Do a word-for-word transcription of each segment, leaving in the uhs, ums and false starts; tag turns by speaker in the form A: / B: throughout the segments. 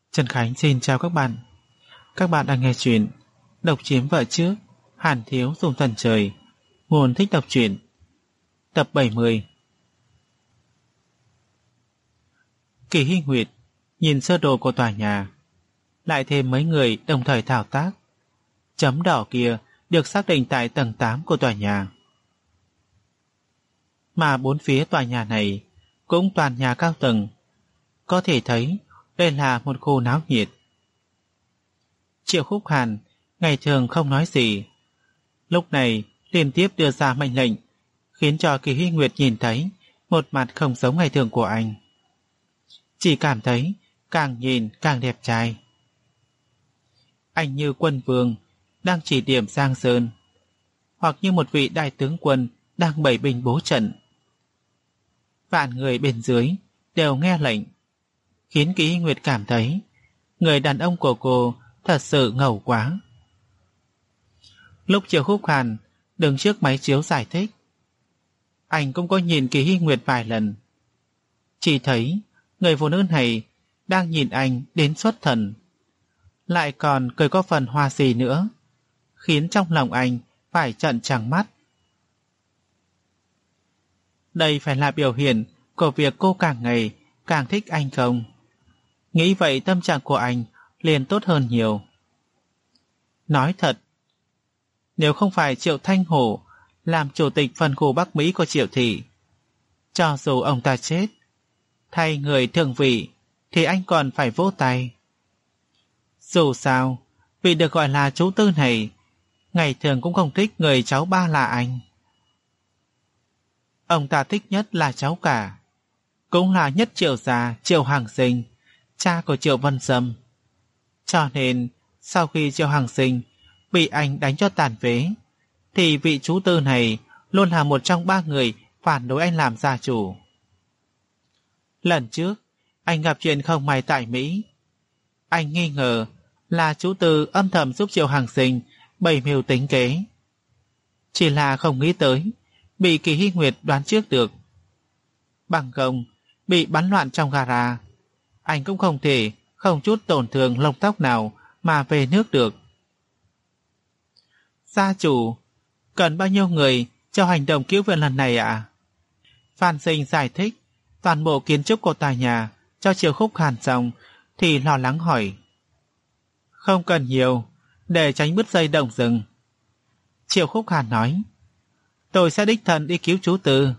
A: Trần Khánh xin chào các bạn. Các bạn đang nghe chuyện Độc chiếm vợ trước, Hàn thiếu dùng thần trời. Nguồn thích đọc truyện. Tập bảy mươi. Kỳ Hy Nguyệt nhìn sơ đồ của tòa nhà, lại thêm mấy người đồng thời thao tác. Chấm đỏ kia được xác định tại tầng tám của tòa nhà. Mà bốn phía tòa nhà này cũng toàn nhà cao tầng. Có thể thấy đây là một khu náo nhiệt. Triệu Khúc Hàn ngày thường không nói gì, lúc này liên tiếp đưa ra mệnh lệnh, khiến cho Kỳ Hy Nguyệt nhìn thấy một mặt không giống ngày thường của anh. Chỉ cảm thấy càng nhìn càng đẹp trai. Anh như quân vương đang chỉ điểm Giang Sơn, hoặc như một vị đại tướng quân đang bày binh bố trận. Vạn người bên dưới đều nghe lệnh, khiến Kỳ Hy Nguyệt cảm thấy người đàn ông của cô thật sự ngầu quá. Lúc Triệu Khúc Hàn đứng trước máy chiếu giải thích, anh cũng có nhìn Kỳ Hy Nguyệt vài lần. Chỉ thấy người phụ nữ này đang nhìn anh đến xuất thần, lại còn cười có phần hoa gì nữa, khiến trong lòng anh phải trợn trắng mắt. Đây phải là biểu hiện của việc cô càng ngày càng thích anh không? Nghĩ vậy tâm trạng của anh liền tốt hơn nhiều. Nói thật, nếu không phải Triệu Thanh Hổ làm chủ tịch phân khu Bắc Mỹ của Triệu Thị, cho dù ông ta chết, thay người thường vị thì anh còn phải vỗ tay. Dù sao, vị được gọi là chú Tư này ngày thường cũng không thích người cháu ba là anh. Ông ta thích nhất là cháu cả, cũng là nhất Triệu già Triệu Hằng Sinh, cha của Triệu Vân Sâm. Cho nên sau khi Triệu Hằng Sinh bị anh đánh cho tàn phế, thì vị chú Tư này luôn là một trong ba người phản đối anh làm gia chủ. Lần trước anh gặp chuyện không may tại Mỹ, anh nghi ngờ là chú Tư âm thầm giúp Triệu Hằng Sinh bày mưu tính kế. Chỉ là không nghĩ tới bị Kỳ Hy Nguyệt đoán trước được. Bằng không bị bắn loạn trong gara, anh cũng không thể không chút tổn thương lông tóc nào mà về nước được. Gia chủ, cần bao nhiêu người cho hành động cứu viện lần này ạ? À? Phan Sinh giải thích toàn bộ kiến trúc của tòa nhà cho Triệu Khúc Hàn xong thì lo lắng hỏi. Không cần nhiều, để tránh bứt dây động rừng. Triệu Khúc Hàn nói, tôi sẽ đích thân đi cứu chú Tư.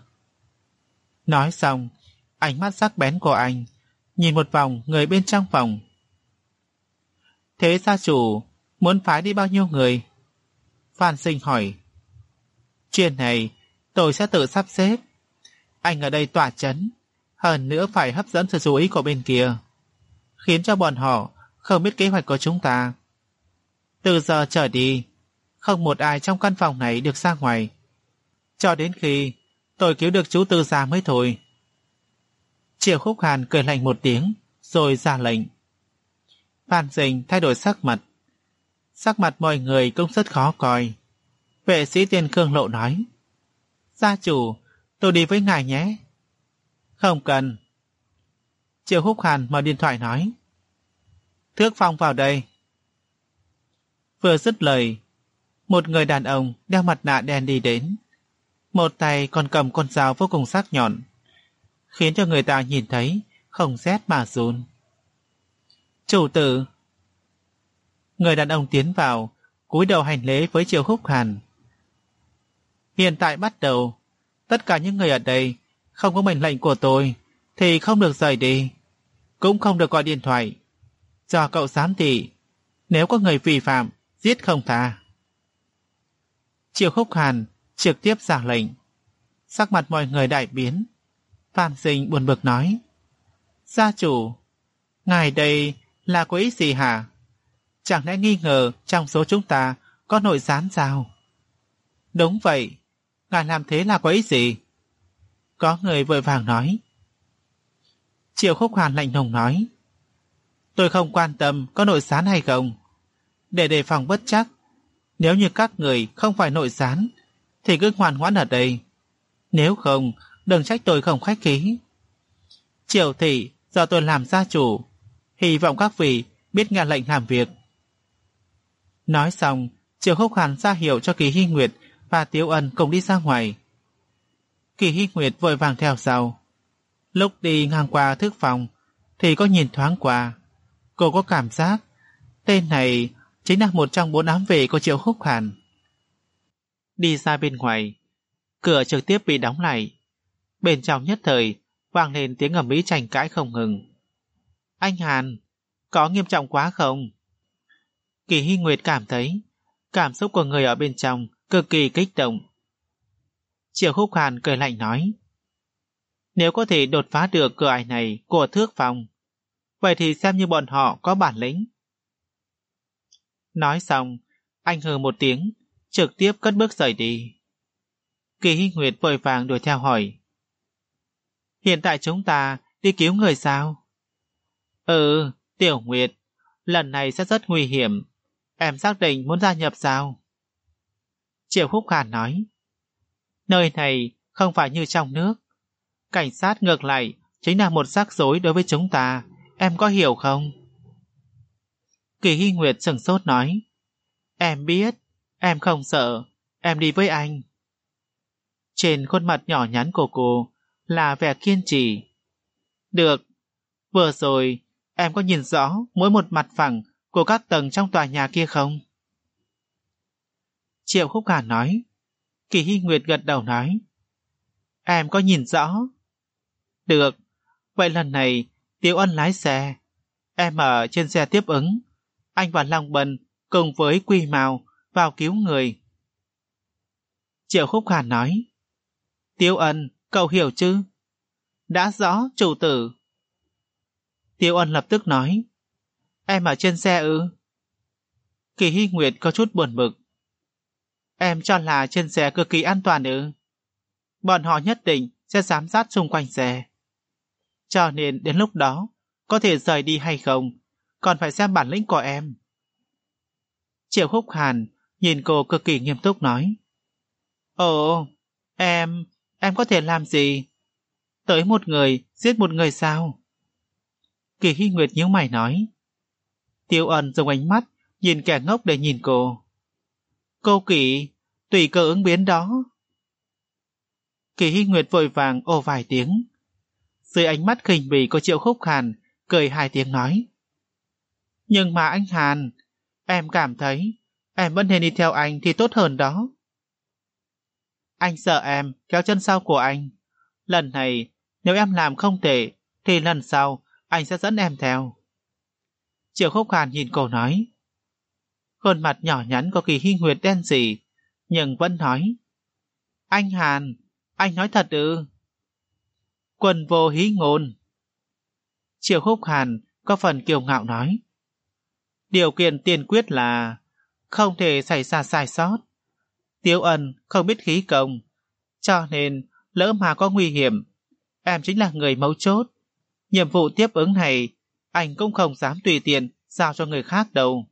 A: Nói xong, ánh mắt sắc bén của anh nhìn một vòng người bên trong phòng. Thế gia chủ muốn phái đi bao nhiêu người? Phan Sinh hỏi. Chuyện này tôi sẽ tự sắp xếp. Anh ở đây tỏa chấn, hơn nữa phải hấp dẫn sự chú ý của bên kia, khiến cho bọn họ không biết kế hoạch của chúng ta. Từ giờ trở đi, không một ai trong căn phòng này được ra ngoài, cho đến khi tôi cứu được chú Tư già mới thôi. Triệu Khúc Hàn cười lạnh một tiếng rồi ra lệnh. Phan Sinh thay đổi sắc mặt. Sắc mặt mọi người cũng rất khó coi. Vệ sĩ Tiên Khương Lộ nói, gia chủ, tôi đi với ngài nhé. Không cần. Triệu Khúc Hàn mở điện thoại nói, Thước Phong vào đây. Vừa dứt lời, một người đàn ông đeo mặt nạ đen đi đến, một tay còn cầm con dao vô cùng sắc nhọn, khiến cho người ta nhìn thấy không rét mà run. Chủ tử. Người đàn ông tiến vào, cúi đầu hành lễ với Triệu Khúc Hàn. Hiện tại bắt đầu, tất cả những người ở đây không có mệnh lệnh của tôi thì không được rời đi, cũng không được gọi điện thoại. Do cậu giám thị, nếu có người vi phạm, giết không tha. Triệu Khúc Hàn trực tiếp ra lệnh. Sắc mặt mọi người đại biến. Phan Sinh buồn bực nói, gia chủ, ngài đây là có ý gì hả? Chẳng lẽ nghi ngờ trong số chúng ta có nội gián sao? Đúng vậy, ngài làm thế là có ý gì? Có người vội vàng nói. Triệu Khúc Hàn lạnh lùng nói, tôi không quan tâm có nội gián hay không. Để đề phòng bất chắc, nếu như các người không phải nội gián thì cứ ngoan ngoãn ở đây. Nếu không, đừng trách tôi không khách khí. Triệu Thị do tôi làm gia chủ, Hy vọng các vị biết nghe lệnh làm việc. Nói xong, Triệu Khúc Hàn ra hiệu cho Kỳ Hy Nguyệt và Tiếu Ân cùng đi ra ngoài. Kỳ Hy Nguyệt vội vàng theo sau. Lúc đi ngang qua thức phòng thì có nhìn thoáng qua. Cô có cảm giác tên này chính là một trong bốn ám vệ của Triệu Khúc Hàn. Đi ra bên ngoài, cửa trực tiếp bị đóng lại. Bên trong nhất thời vang lên tiếng ầm ĩ tranh cãi không ngừng. Anh Hàn, có nghiêm trọng quá không? Kỳ Hy Nguyệt cảm thấy cảm xúc của người ở bên trong cực kỳ kích động. Triệu Khúc Hàn cười lạnh nói, nếu có thể đột phá được cửa ải này của thước phòng, vậy thì xem như bọn họ có bản lĩnh. Nói xong, anh hừ một tiếng, trực tiếp cất bước rời đi. Kỳ Hy Nguyệt vội vàng đuổi theo hỏi, hiện tại chúng ta đi cứu người sao? Ừ, Tiểu Nguyệt, lần này sẽ rất nguy hiểm. Em xác định muốn gia nhập sao? Triệu Khúc Hàn nói, nơi này không phải như trong nước. Cảnh sát ngược lại chính là một rắc rối đối với chúng ta, em có hiểu không? Kỳ Hy Nguyệt sửng sốt nói, em biết, em không sợ, em đi với anh. Trên khuôn mặt nhỏ nhắn của cô là vẻ kiên trì. Được, vừa rồi em có nhìn rõ mỗi một mặt phẳng của các tầng trong tòa nhà kia không? Triệu Khúc Hàn nói. Kỳ Hy Nguyệt gật đầu nói, em có nhìn rõ. Được, vậy lần này Tiếu Ân lái xe, em ở trên xe tiếp ứng, anh và Long Bân cùng với Quy Mao vào cứu người. Triệu Khúc Hàn nói, Tiếu Ân, cậu hiểu chứ? Đã rõ, chủ tử. Tiếu Ân lập tức nói, em ở trên xe ư? Kỳ Hy Nguyệt có chút buồn bực. Em cho là trên xe cực kỳ an toàn ư? Bọn họ nhất định sẽ giám sát xung quanh xe. Cho nên đến lúc đó, có thể rời đi hay không, còn phải xem bản lĩnh của em. Triệu Khúc Hàn nhìn cô cực kỳ nghiêm túc nói, ồ, em, em có thể làm gì? Tới một người, giết một người sao? Kỳ Hy Nguyệt nhíu mày nói. Tiêu Ân dùng ánh mắt nhìn kẻ ngốc để nhìn cô. Cô Kỳ, tùy cơ ứng biến đó. Kỳ Hy Nguyệt vội vàng ồ vài tiếng. Dưới ánh mắt khinh bỉ của Triệu Khúc Hàn, cười hai tiếng nói, nhưng mà anh Hàn, em cảm thấy em vẫn nên đi theo anh thì tốt hơn đó. Anh sợ em kéo chân sau của anh. Lần này nếu em làm không tệ thì lần sau anh sẽ dẫn em theo. Triệu Khúc Hàn nhìn cô nói. Khuôn mặt nhỏ nhắn của Kỳ Hy Nguyệt đen sì, nhưng vẫn nói, anh Hàn, anh nói thật ư? Quần vô hí ngôn. Triệu Khúc Hàn có phần kiêu ngạo nói, điều kiện tiên quyết là không thể xảy ra sai sót. Tiếu Ân không biết khí công, cho nên lỡ mà có nguy hiểm, em chính là người mấu chốt. Nhiệm vụ tiếp ứng này anh cũng không dám tùy tiện giao cho người khác đâu.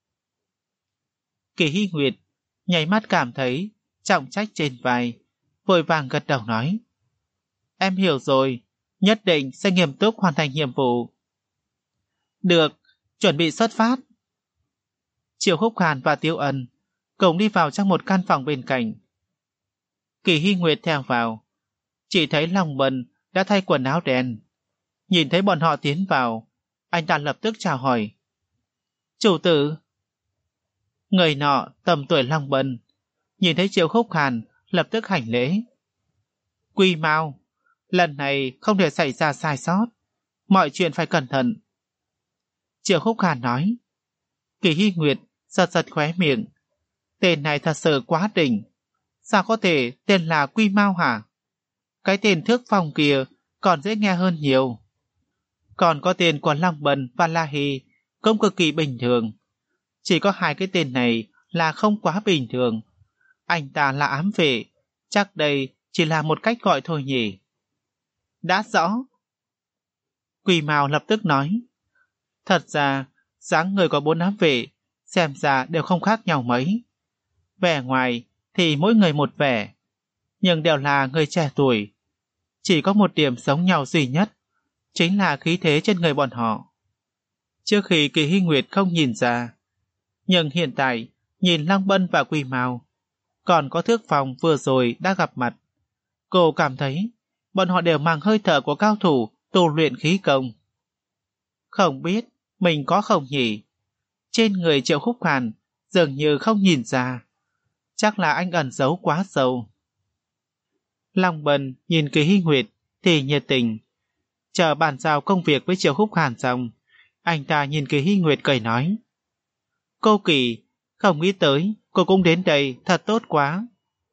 A: Kỳ Hy Nguyệt nháy mắt cảm thấy trọng trách trên vai, vội vàng gật đầu nói, em hiểu rồi, nhất định sẽ nghiêm túc hoàn thành nhiệm vụ. Được, chuẩn bị xuất phát. Triệu Khúc Hàn và Tiêu Ân cùng đi vào trong một căn phòng bên cạnh. Kỳ Hy Nguyệt theo vào, chỉ thấy Long Bân đã thay quần áo đen. Nhìn thấy bọn họ tiến vào, anh ta lập tức chào hỏi. Chủ tử. Người nọ tầm tuổi Long Bân, nhìn thấy Triệu Khúc Hàn lập tức hành lễ. Quy Mao, lần này không thể xảy ra sai sót, mọi chuyện phải cẩn thận. Triệu Khúc Hàn nói. Kỳ Hy Nguyệt giật giật khóe miệng. Tên này thật sự quá đỉnh. Sao có thể tên là Quy Mao hả? Cái tên Thước Phong kia còn dễ nghe hơn nhiều. Còn có tên của Long Bân và La Hy cũng cực kỳ bình thường. Chỉ có hai cái tên này là không quá bình thường. Anh ta là ám vệ, chắc đây chỉ là một cách gọi thôi nhỉ. Đã rõ. Quy Mao lập tức nói. Thật ra, dáng người của bốn ám vệ xem ra đều không khác nhau mấy. Vẻ ngoài thì mỗi người một vẻ, nhưng đều là người trẻ tuổi. Chỉ có một điểm giống nhau duy nhất, chính là khí thế trên người bọn họ. Trước khi Kỳ Hy Nguyệt không nhìn ra, nhưng hiện tại nhìn Lăng Bân và Quỳ Mao, còn có Thước Phong vừa rồi đã gặp mặt, cô cảm thấy bọn họ đều mang hơi thở của cao thủ tu luyện khí công. Không biết mình có không nhỉ? Trên người Triệu Khúc Hàn dường như không nhìn ra, chắc là anh ẩn giấu quá sâu. Lăng Bân nhìn Kỳ Hy Nguyệt thì nhiệt tình, chờ bàn giao công việc với Triệu Khúc Hàn xong, anh ta nhìn Kỳ Hy Nguyệt cười nói: Cô Kỳ, không nghĩ tới cô cũng đến đây, thật tốt quá.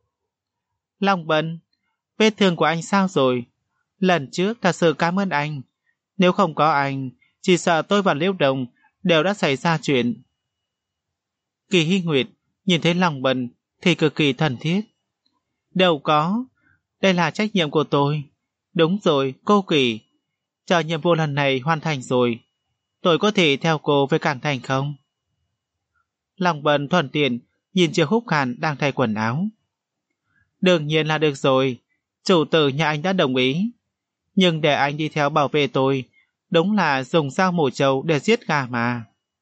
A: Lăng Bân, vết thương của anh sao rồi? Lần trước thật sự cảm ơn anh, nếu không có anh, chỉ sợ tôi và Liễu Đồng đều đã xảy ra chuyện. Kỳ Hy Nguyệt nhìn thấy Lăng Bân thì cực kỳ thân thiết. Đâu có, đây là trách nhiệm của tôi. Đúng rồi, cô Kỳ, chờ nhiệm vụ lần này hoàn thành rồi, tôi có thể theo cô về Cảng Thành không? Lăng Bân thuận tiện nhìn Triệu Khúc Hàn đang thay quần áo. Đương nhiên là được rồi, chủ tử nhà anh đã đồng ý. Nhưng để anh đi theo bảo vệ tôi, đúng là dùng dao mổ trâu để giết gà mà.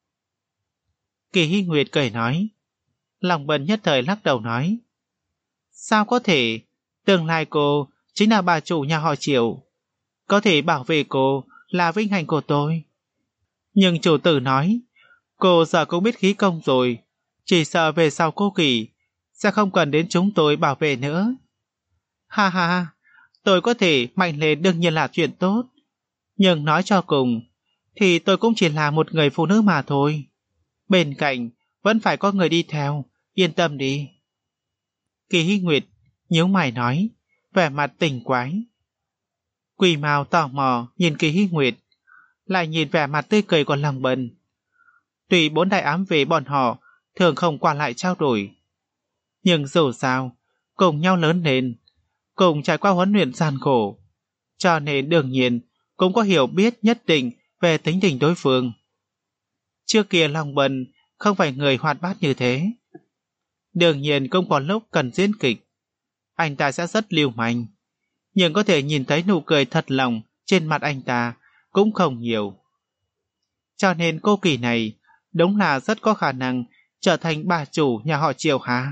A: Kỳ Hy Nguyệt cười nói. Lăng Bân nhất thời lắc đầu nói: Sao có thể, tương lai cô chính là bà chủ nhà họ Triệu, có thể bảo vệ cô là vinh hạnh của tôi. Nhưng chủ tử nói, cô giờ cũng biết khí công rồi, chỉ sợ về sau cô Kỳ sẽ không cần đến chúng tôi bảo vệ nữa. Ha ha, tôi có thể mạnh lên đương nhiên là chuyện tốt, nhưng nói cho cùng thì tôi cũng chỉ là một người phụ nữ mà thôi. Bên cạnh vẫn phải có người đi theo, yên tâm đi. Kỳ Hy Nguyệt nhíu mày nói, vẻ mặt tỉnh quái. Quỳ Mao tò mò nhìn Kỳ Hy Nguyệt, lại nhìn vẻ mặt tươi cười của Lăng Bân. Tuy bốn đại ám vệ bọn họ thường không qua lại trao đổi, nhưng dù sao cùng nhau lớn lên, cùng trải qua huấn luyện gian khổ, cho nên đương nhiên cũng có hiểu biết nhất định về tính tình đối phương. Trước kia Lăng Bân không phải người hoạt bát như thế. Đương nhiên cũng có lúc cần diễn kịch, anh ta sẽ rất lưu manh, nhưng có thể nhìn thấy nụ cười thật lòng trên mặt anh ta cũng không nhiều. Cho nên cô Kỳ này đúng là rất có khả năng trở thành bà chủ nhà họ Triệu hả?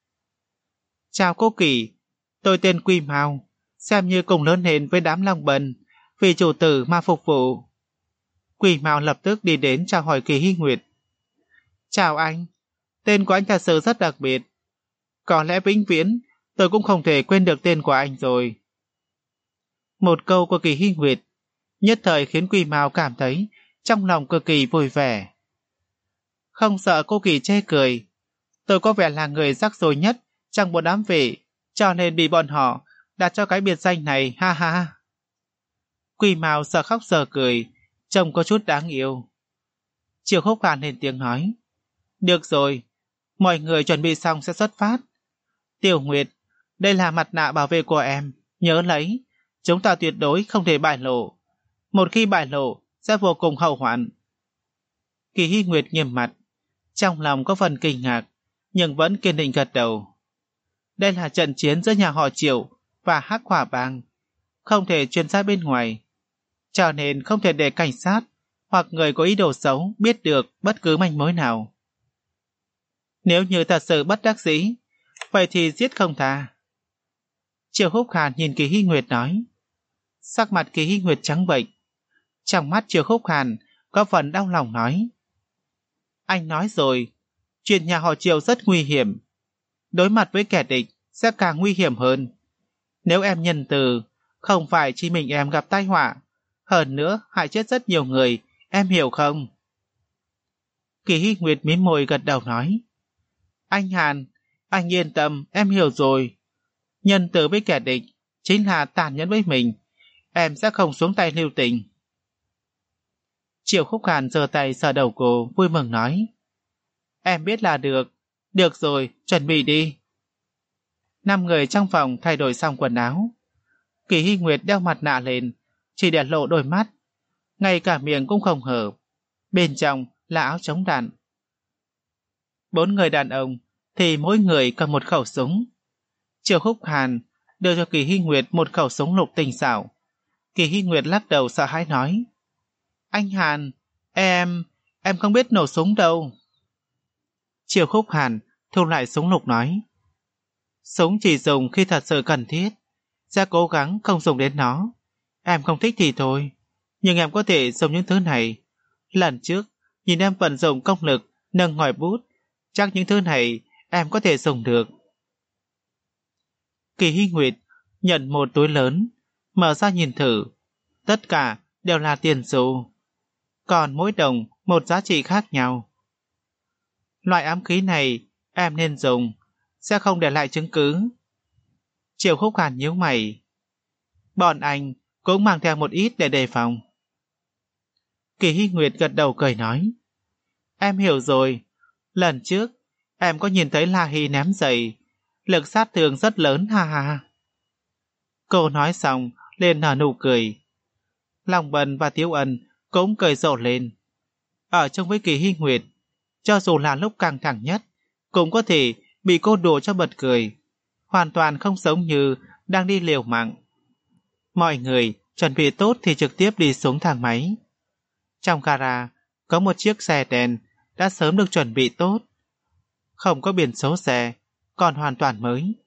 A: Chào cô Kỳ, tôi tên Quy Mao, xem như cùng lớn lên với đám Lăng Bân, vì chủ tử mà phục vụ. Quy Mao lập tức đi đến chào hỏi Kỳ Hy Nguyệt. Chào anh, tên của anh thật sự rất đặc biệt. Có lẽ vĩnh viễn tôi cũng không thể quên được tên của anh rồi. Một câu của Kỳ Hy Nguyệt nhất thời khiến Quy Mao cảm thấy trong lòng cực kỳ vui vẻ. Không sợ cô Kỳ chê cười, tôi có vẻ là người rắc rối nhất trong một đám vệ, cho nên bị bọn họ đặt cho cái biệt danh này, ha ha. Quy Mao sợ khóc sợ cười, trông có chút đáng yêu. Triệu Khúc Hàn lên tiếng nói, được rồi, mọi người chuẩn bị xong sẽ xuất phát. Tiểu Nguyệt, đây là mặt nạ bảo vệ của em, nhớ lấy, chúng ta tuyệt đối không thể bại lộ. Một khi bại lộ sẽ vô cùng hậu hoạn. Kỳ Hy Nguyệt nghiêm mặt, trong lòng có phần kinh ngạc, nhưng vẫn kiên định gật đầu. Đây là trận chiến giữa nhà họ Triệu và Hắc Hỏa Bang, không thể truyền ra bên ngoài, cho nên không thể để cảnh sát hoặc người có ý đồ xấu biết được bất cứ manh mối nào. Nếu như thật sự bất đắc dĩ, vậy thì giết không tha. Triệu Khúc Hàn nhìn Kỳ Hy Nguyệt nói. Sắc mặt Kỳ Hy Nguyệt trắng bệch, trong mắt Triệu Khúc Hàn có phần đau lòng nói. Anh nói rồi, chuyện nhà họ Triệu rất nguy hiểm, đối mặt với kẻ địch sẽ càng nguy hiểm hơn. Nếu em nhân từ, không phải chỉ mình em gặp tai họa, hơn nữa hại chết rất nhiều người, em hiểu không? Kỳ Hy Nguyệt mím môi gật đầu nói. Anh Hàn, anh yên tâm, em hiểu rồi. Nhân từ với kẻ địch chính là tàn nhẫn với mình, em sẽ không xuống tay lưu tình. Triệu Khúc Hàn giơ tay sờ đầu cô, vui mừng nói. Em biết là được, được rồi, chuẩn bị đi. Năm người trong phòng thay đổi xong quần áo. Kỳ Hy Nguyệt đeo mặt nạ lên, chỉ để lộ đôi mắt, ngay cả miệng cũng không hở. Bên trong là áo chống đạn. Bốn người đàn ông thì mỗi người cầm một khẩu súng. Triệu Khúc Hàn đưa cho Kỳ Hy Nguyệt một khẩu súng lục tinh xảo. Kỳ Hy Nguyệt lắc đầu sợ hãi nói. Anh Hàn, em, em không biết nổ súng đâu. Triệu Khúc Hàn thu lại súng lục nói. Súng chỉ dùng khi thật sự cần thiết, sẽ cố gắng không dùng đến nó. Em không thích thì thôi, nhưng em có thể dùng những thứ này. Lần trước, nhìn em vận dụng công lực, nâng ngòi bút, chắc những thứ này em có thể dùng được. Kỳ Hy Nguyệt nhận một túi lớn, mở ra nhìn thử. Tất cả đều là tiền xu, còn mỗi đồng một giá trị khác nhau. Loại ám khí này em nên dùng, sẽ không để lại chứng cứ. Triệu Khúc Hàn nhíu mày. Bọn anh cũng mang theo một ít để đề phòng. Kỳ Hy Nguyệt gật đầu cười nói. Em hiểu rồi, lần trước em có nhìn thấy La Hy ném giày, lực sát thương rất lớn ha ha. Cô nói xong liền nở nụ cười. Long Bân và Tiếu Ân cũng cười rộ lên. Ở chung với Kỳ Hy Nguyệt, cho dù là lúc căng thẳng nhất, cũng có thể bị cô đùa cho bật cười, hoàn toàn không giống như đang đi liều mạng. Mọi người chuẩn bị tốt thì trực tiếp đi xuống thang máy. Trong gara có một chiếc xe đèn đã sớm được chuẩn bị tốt, không có biển số xe, còn hoàn toàn mới.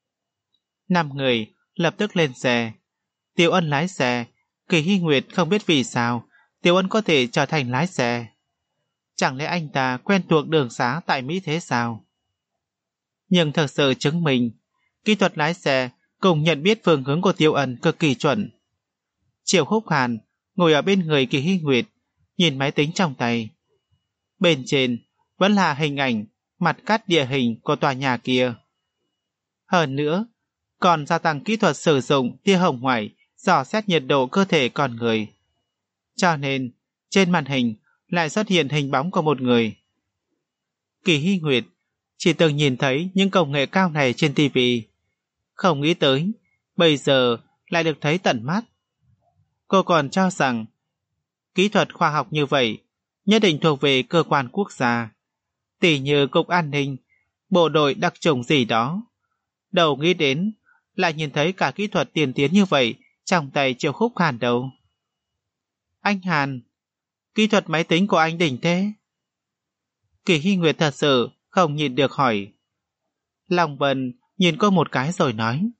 A: Năm người lập tức lên xe. Tiểu Ân lái xe. Kỳ Hy Nguyệt không biết vì sao Tiểu Ân có thể trở thành lái xe. Chẳng lẽ anh ta quen thuộc đường xá tại Mỹ thế sao? Nhưng thật sự chứng minh kỹ thuật lái xe cùng nhận biết phương hướng của Tiểu Ân cực kỳ chuẩn. Triệu Khúc Hàn ngồi ở bên người Kỳ Hy Nguyệt, nhìn máy tính trong tay. Bên trên vẫn là hình ảnh mặt cắt địa hình của tòa nhà kia. Hơn nữa, còn gia tăng kỹ thuật sử dụng tia hồng ngoại dò xét nhiệt độ cơ thể con người. Cho nên, trên màn hình lại xuất hiện hình bóng của một người. Kỳ Hy Nguyệt chỉ từng nhìn thấy những công nghệ cao này trên ti vi, không nghĩ tới bây giờ lại được thấy tận mắt. Cô còn cho rằng kỹ thuật khoa học như vậy nhất định thuộc về cơ quan quốc gia, tỉ như Cục An ninh, bộ đội đặc chủng gì đó. Đầu nghĩ đến lại nhìn thấy cả kỹ thuật tiên tiến như vậy trong tay Triệu Khúc Hàn đâu. Anh Hàn, kỹ thuật máy tính của anh đỉnh thế. Kỳ Hy Nguyệt thật sự không nhìn được hỏi. Long Vân nhìn cô một cái rồi nói.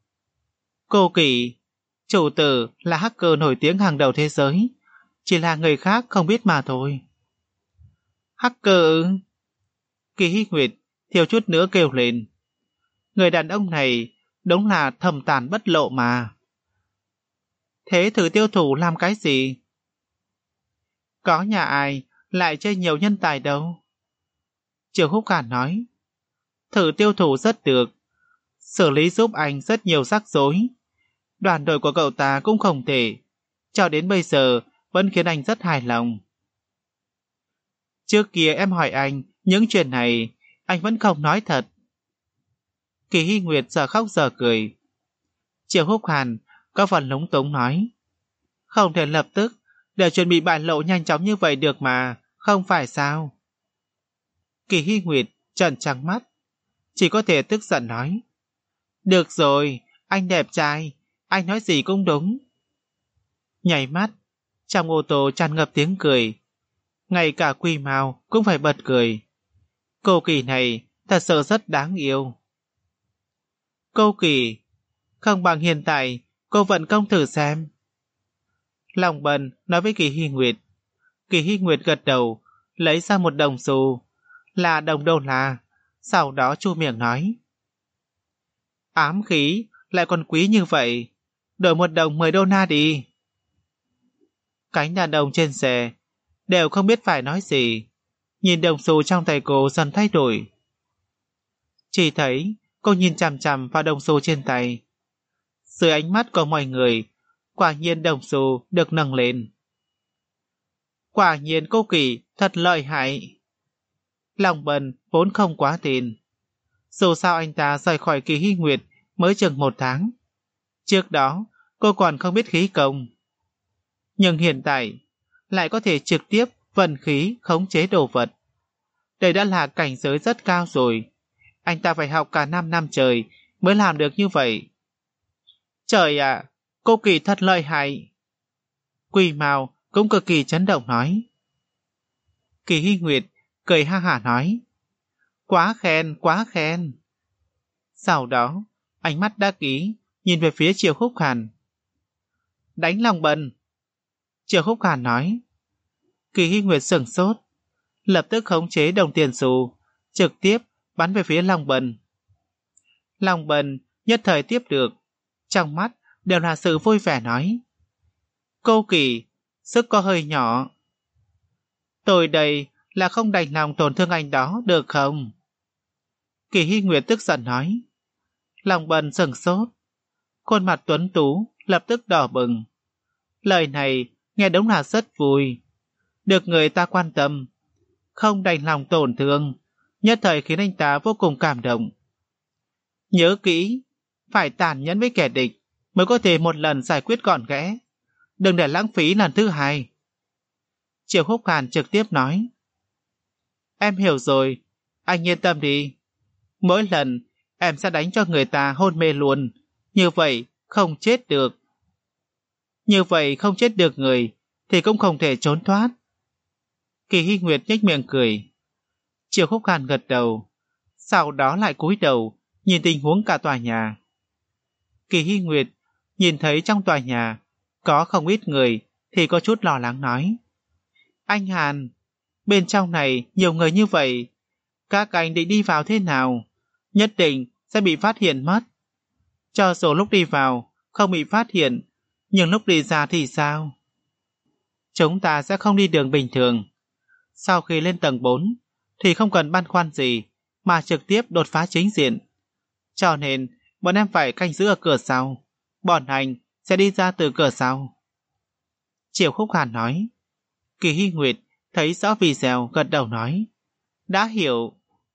A: Cô Kỳ, chủ tử là hacker nổi tiếng hàng đầu thế giới, chỉ là người khác không biết mà thôi. Hacker ư? Kỳ Hy Nguyệt thiếu chút nữa kêu lên. Người đàn ông này đúng là thầm tàn bất lộ mà. Thế thử tiêu thủ làm cái gì? Có nhà ai lại chơi nhiều nhân tài đâu. Triệu Khúc Hàn nói. Thử tiêu thủ rất được, xử lý giúp anh rất nhiều rắc rối. Đoàn đội của cậu ta cũng không thể, cho đến bây giờ vẫn khiến anh rất hài lòng. Trước kia em hỏi anh những chuyện này, anh vẫn không nói thật. Kỳ Hy Nguyệt giờ khóc giờ cười. Triệu Khúc Hàn có phần lúng túng nói. Không thể lập tức để chuẩn bị bại lộ nhanh chóng như vậy được mà, không phải sao? Kỳ Hy Nguyệt trợn trắng mắt, chỉ có thể tức giận nói. Được rồi, anh đẹp trai, anh nói gì cũng đúng. Nhảy mắt, trong ô tô tràn ngập tiếng cười. Ngay cả Quy Mao cũng phải bật cười. Cô Kỳ này thật sự rất đáng yêu. Cô Kỳ, không bằng hiện tại cô vận công thử xem. Lòng Bần nói với Kỳ Hy Nguyệt. Kỳ Hy Nguyệt gật đầu, lấy ra một đồng xu, là đồng đô la, sau đó chu miệng nói. Ám khí lại còn quý như vậy, đổi một đồng mười đô la đi. Cánh đàn ông trên xe đều không biết phải nói gì, nhìn đồng xu trong tay cô dần thay đổi. Chỉ thấy cô nhìn chằm chằm vào đồng xu trên tay. Dưới ánh mắt của mọi người, quả nhiên đồng xu được nâng lên. Quả nhiên cô Kỳ thật lợi hại. Lòng Bần vốn không quá tin. Dù sao anh ta rời khỏi Kỳ Hy Nguyệt mới chừng một tháng. Trước đó cô còn không biết khí công. Nhưng hiện tại lại có thể trực tiếp vận khí khống chế đồ vật. Đây đã là cảnh giới rất cao rồi. Anh ta phải học cả năm năm trời mới làm được như vậy. Trời ạ, cô Kỳ thật lợi hại. Quỳ Mao cũng cực kỳ chấn động nói. Kỳ Hy Nguyệt cười ha hả nói, quá khen, quá khen. Sau đó, ánh mắt đắc ý, nhìn về phía Triệu Khúc Hàn. Đánh Long Bần. Triệu Khúc Hàn nói. Kỳ Hy Nguyệt sửng sốt, lập tức khống chế đồng tiền xu, trực tiếp bắn về phía Long Bần. Long Bần nhất thời tiếp được, trong mắt đều là sự vui vẻ nói. Cô Kỳ, sức có hơi nhỏ. Tôi đây là không đành lòng tổn thương anh đó được không? Kỳ Hy Nguyệt tức giận nói. Long Bần sửng sốt, khuôn mặt tuấn tú lập tức đỏ bừng. Lời này nghe đúng là rất vui, được người ta quan tâm, không đành lòng tổn thương, nhất thời khiến anh ta vô cùng cảm động. Nhớ kỹ, phải tàn nhẫn với kẻ địch mới có thể một lần giải quyết gọn ghẽ, đừng để lãng phí lần thứ hai. Triệu Khúc Hàn trực tiếp nói. Em hiểu rồi, anh yên tâm đi. Mỗi lần em sẽ đánh cho người ta hôn mê luôn, như vậy không chết được. Như vậy không chết được người thì cũng không thể trốn thoát. Kỳ Hy Nguyệt nhếch miệng cười. Triệu Khúc Hàn gật đầu, sau đó lại cúi đầu nhìn tình huống cả tòa nhà. Kỳ Hy Nguyệt nhìn thấy trong tòa nhà có không ít người thì có chút lo lắng nói. Anh Hàn, bên trong này nhiều người như vậy, các anh định đi vào thế nào? Nhất định sẽ bị phát hiện mất. Cho dù lúc đi vào không bị phát hiện, nhưng lúc đi ra thì sao? Chúng ta sẽ không đi đường bình thường. Sau khi lên tầng bốn thì không cần băn khoăn gì mà trực tiếp đột phá chính diện. Cho nên bọn em phải canh giữ ở cửa sau, bọn anh sẽ đi ra từ cửa sau. Triệu Khúc Hàn nói. Kỳ Hy Nguyệt thấy rõ video gật đầu nói. Đã hiểu.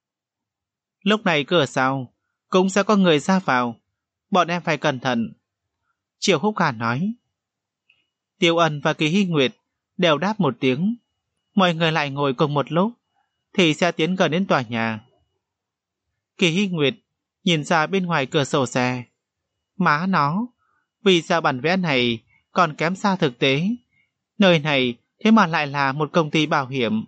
A: Lúc này cửa sau cũng sẽ có người ra vào, bọn em phải cẩn thận. Triệu Khúc Hàn nói. Tiêu Ân và Kỳ Hy Nguyệt đều đáp một tiếng. Mọi người lại ngồi cùng một lúc thì sẽ tiến gần đến tòa nhà. Kỳ Hy Nguyệt nhìn ra bên ngoài cửa sổ xe. Má nó, vì sao bản vẽ này còn kém xa thực tế. Nơi này thế mà lại là một công ty bảo hiểm.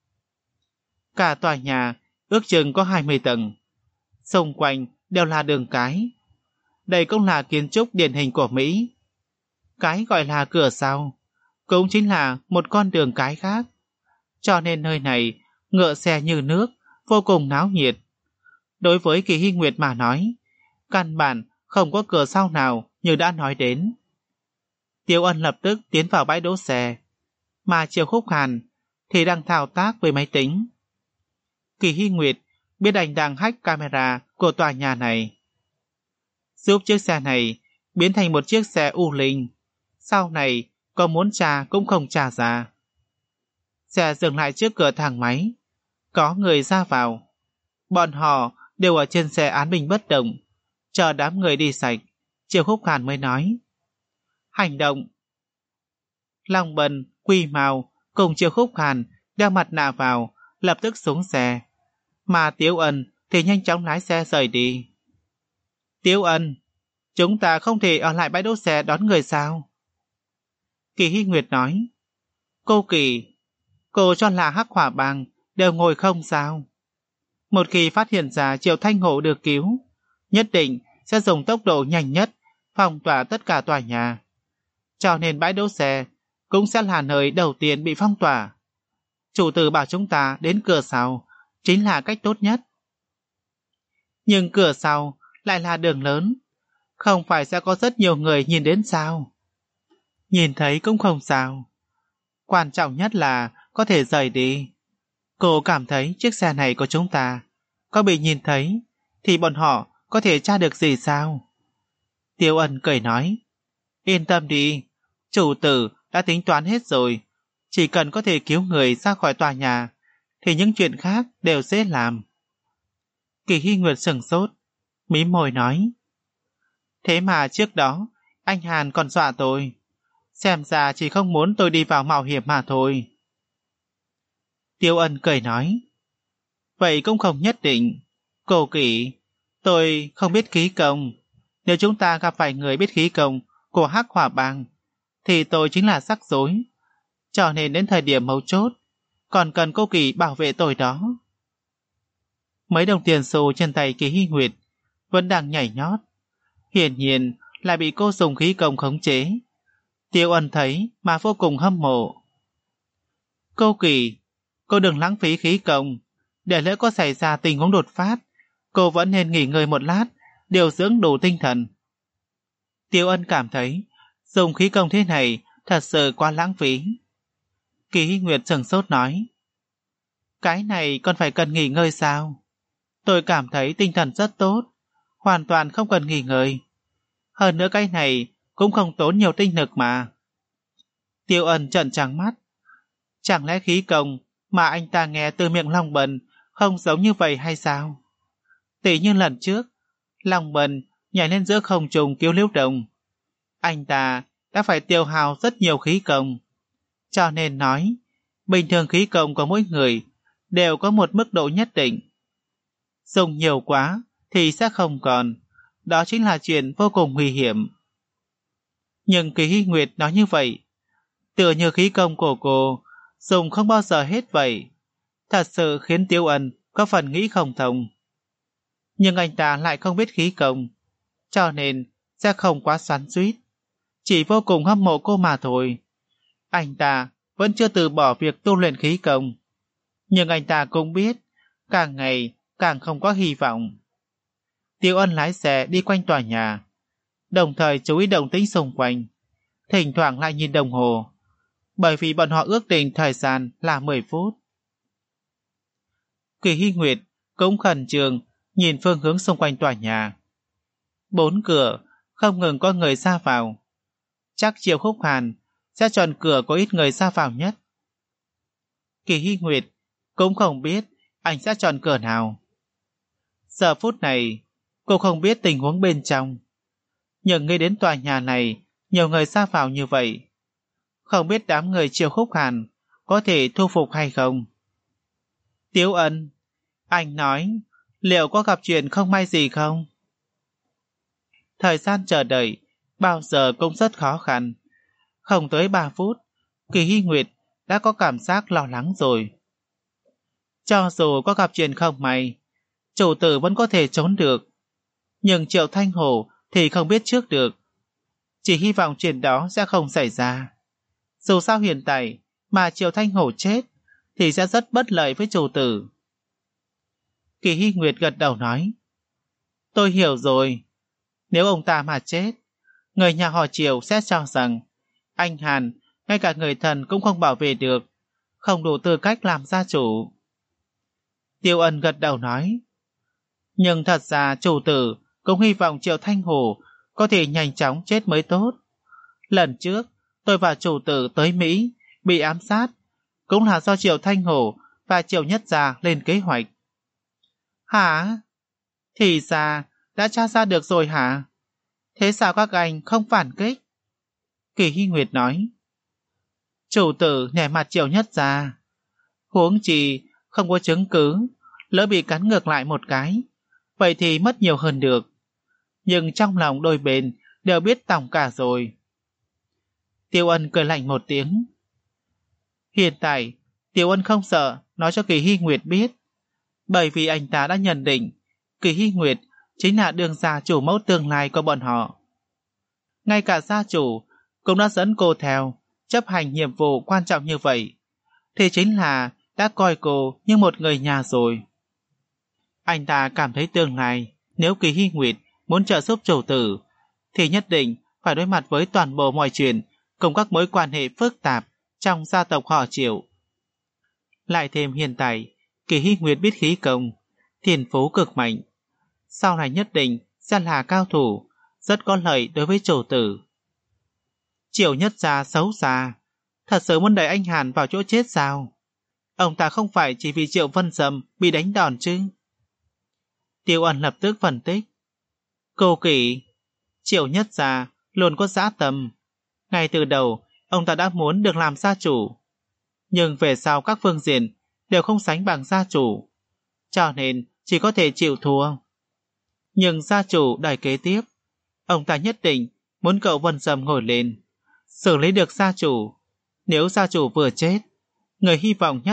A: Cả tòa nhà ước chừng có hai mươi tầng. Xung quanh đều là đường cái. Đây cũng là kiến trúc điển hình của Mỹ. Cái gọi là cửa sau cũng chính là một con đường cái khác. Cho nên nơi này ngựa xe như nước, vô cùng náo nhiệt. Đối với Kỳ Hy Nguyệt mà nói, căn bản không có cửa sau nào như đã nói đến. Tiêu Ân lập tức tiến vào bãi đỗ xe, mà Triệu Khúc Hàn thì đang thao tác với máy tính. Kỳ Hy Nguyệt biết anh đang hack camera của tòa nhà này, giúp chiếc xe này biến thành một chiếc xe u linh. Sau này có muốn trả cũng không trả ra. Xe dừng lại trước cửa thang máy, có người ra vào. Bọn họ đều ở trên xe án binh bất động, chờ đám người đi sạch. Triệu Khúc Hàn mới nói. Hành động. Long Bần, Quy Mao cùng Triệu Khúc Hàn đeo mặt nạ vào, lập tức xuống xe. Mà Tiếu Ân thì nhanh chóng lái xe rời đi. Tiếu Ân, chúng ta không thể ở lại bãi đỗ xe đón người sao? Kỳ Hy Nguyệt nói. Cô Kỳ, cô cho là Hắc Hỏa Bang đều ngồi không sao? Một khi phát hiện ra Triệu Thanh Hổ được cứu, nhất định sẽ dùng tốc độ nhanh nhất phong tỏa tất cả tòa nhà. Cho nên bãi đỗ xe cũng sẽ là nơi đầu tiên bị phong tỏa. Chủ tử bảo chúng ta đến cửa sau chính là cách tốt nhất. Nhưng cửa sau lại là đường lớn, không phải sẽ có rất nhiều người nhìn đến sao? Nhìn thấy cũng không sao. Quan trọng nhất là có thể rời đi. Cô cảm thấy chiếc xe này của chúng ta có bị nhìn thấy thì bọn họ có thể tra được gì sao? Tiêu Ân cười nói. Yên tâm đi, chủ tử đã tính toán hết rồi. Chỉ cần có thể cứu người ra khỏi tòa nhà thì những chuyện khác đều dễ làm. Kỳ Hy Nguyệt sửng sốt, mím môi nói. Thế mà trước đó anh Hàn còn dọa tôi, xem ra chỉ không muốn tôi đi vào mạo hiểm mà thôi. Tiêu Ân cười nói. Vậy cũng không nhất định. Cô Kỳ, tôi không biết khí công. Nếu chúng ta gặp phải người biết khí công của Hắc Hỏa Bang thì tôi chính là rắc rối. Cho nên đến thời điểm mấu chốt còn cần cô Kỳ bảo vệ tôi đó. Mấy đồng tiền xu trên tay Kỳ Hy Nguyệt vẫn đang nhảy nhót, hiển nhiên lại bị cô dùng khí công khống chế. Tiêu Ân thấy mà vô cùng hâm mộ. Cô Kỳ, cô đừng lãng phí khí công, để lỡ có xảy ra tình huống đột phát, cô vẫn nên nghỉ ngơi một lát, điều dưỡng đủ tinh thần. Tiêu Ân cảm thấy dùng khí công thế này thật sự quá lãng phí. Kỳ Hy Nguyệt sửng sốt nói, cái này còn phải cần nghỉ ngơi sao? Tôi cảm thấy tinh thần rất tốt, hoàn toàn không cần nghỉ ngơi. Hơn nữa cái này cũng không tốn nhiều tinh lực mà. Tiêu Ân trợn trắng mắt. Chẳng lẽ khí công mà anh ta nghe từ miệng Long Bần không giống như vậy hay sao? Tỷ như lần trước, Long Bần nhảy lên giữa không trung cứu Liễu Đồng. Anh ta đã phải tiêu hao rất nhiều khí công. Cho nên nói, bình thường khí công của mỗi người đều có một mức độ nhất định. Dùng nhiều quá thì sẽ không còn. Đó chính là chuyện vô cùng nguy hiểm. Nhưng Kỳ Hy Nguyệt nói như vậy, tựa như khí công của cô dùng không bao giờ hết vậy, thật sự khiến Tiêu Ân có phần nghĩ không thông. Nhưng anh ta lại không biết khí công, cho nên sẽ không quá xoắn xuýt, chỉ vô cùng hâm mộ cô mà thôi. Anh ta vẫn chưa từ bỏ việc tu luyện khí công, nhưng anh ta cũng biết càng ngày càng không có hy vọng. Tiêu Ân lái xe đi quanh tòa nhà, đồng thời chú ý động tĩnh xung quanh, thỉnh thoảng lại nhìn đồng hồ, bởi vì bọn họ ước định thời gian là mười phút. Kỳ Hy Nguyệt cũng khẩn trương nhìn phương hướng xung quanh tòa nhà. Bốn cửa không ngừng có người ra vào. Chắc Triệu Khúc Hàn sẽ chọn cửa có ít người ra vào nhất. Kỳ Hy Nguyệt cũng không biết anh sẽ chọn cửa nào. Giờ phút này cô không biết tình huống bên trong, nhưng nghĩ đến tòa nhà này nhiều người ra vào như vậy, không biết đám người Triệu Khúc Hàn có thể thu phục hay không. Tiếu Ân, anh nói liệu có gặp chuyện không may gì không? Thời gian chờ đợi bao giờ cũng rất khó khăn. Không tới ba phút, Kỳ Hy Nguyệt đã có cảm giác lo lắng rồi. Cho dù có gặp chuyện không may, chủ tử vẫn có thể trốn được, nhưng Triệu Thanh Hổ thì không biết trước được. Chỉ hy vọng chuyện đó sẽ không xảy ra. Dù sao hiện tại mà Triệu Thanh Hổ chết thì sẽ rất bất lợi với chủ tử. Kỳ Hy Nguyệt gật đầu nói, tôi hiểu rồi. Nếu ông ta mà chết, người nhà họ Triệu sẽ cho rằng anh Hàn ngay cả người thần cũng không bảo vệ được, không đủ tư cách làm gia chủ. Tiêu Ân gật đầu nói, nhưng thật ra chủ tử cũng hy vọng Triệu Thanh Hổ có thể nhanh chóng chết mới tốt. Lần trước tôi và chủ tử tới Mỹ bị ám sát cũng là do Triệu Thanh Hổ và Triệu Nhất Gia lên kế hoạch. Hả? Thì ra đã tra ra được rồi hả? Thế sao các anh không phản kích? Kỳ Hy Nguyệt nói, chủ tử nể mặt Triệu Nhất Gia, huống chi không có chứng cứ, lỡ bị cắn ngược lại một cái, vậy thì mất nhiều hơn được. Nhưng trong lòng đôi bên đều biết tòng cả rồi. Tiêu Ân cười lạnh một tiếng. Hiện tại Tiêu Ân không sợ nói cho Kỳ Hy Nguyệt biết, bởi vì anh ta đã nhận định Kỳ Hy Nguyệt chính là đường gia chủ mẫu tương lai của bọn họ. Ngay cả gia chủ cũng đã dẫn cô theo chấp hành nhiệm vụ quan trọng như vậy, thì chính là đã coi cô như một người nhà rồi. Anh ta cảm thấy tương lai nếu Kỳ Hy Nguyệt muốn trợ giúp chủ tử thì nhất định phải đối mặt với toàn bộ mọi chuyện cùng các mối quan hệ phức tạp trong gia tộc họ Triệu. Lại thêm hiện tại Kỳ Hy Nguyệt biết khí công, thiên phú cực mạnh, sau này nhất định sẽ là cao thủ, rất có lợi đối với chủ tử. Triệu Nhất Gia xấu xa, thật sự muốn đẩy anh Hàn vào chỗ chết sao? Ông ta không phải chỉ vì Triệu Vân Sâm bị đánh đòn chứ? Tiêu Ân lập tức phân tích. Cô Kỳ, Triệu Nhất Gia luôn có dã tâm. Ngay từ đầu, ông ta đã muốn được làm gia chủ. Nhưng về sau các phương diện đều không sánh bằng gia chủ, cho nên chỉ có thể chịu thua. Nhưng gia chủ đời kế tiếp, ông ta nhất định muốn cậu Vân Sâm ngồi lên, xử lý được gia chủ. Nếu gia chủ vừa chết, người hy vọng nhất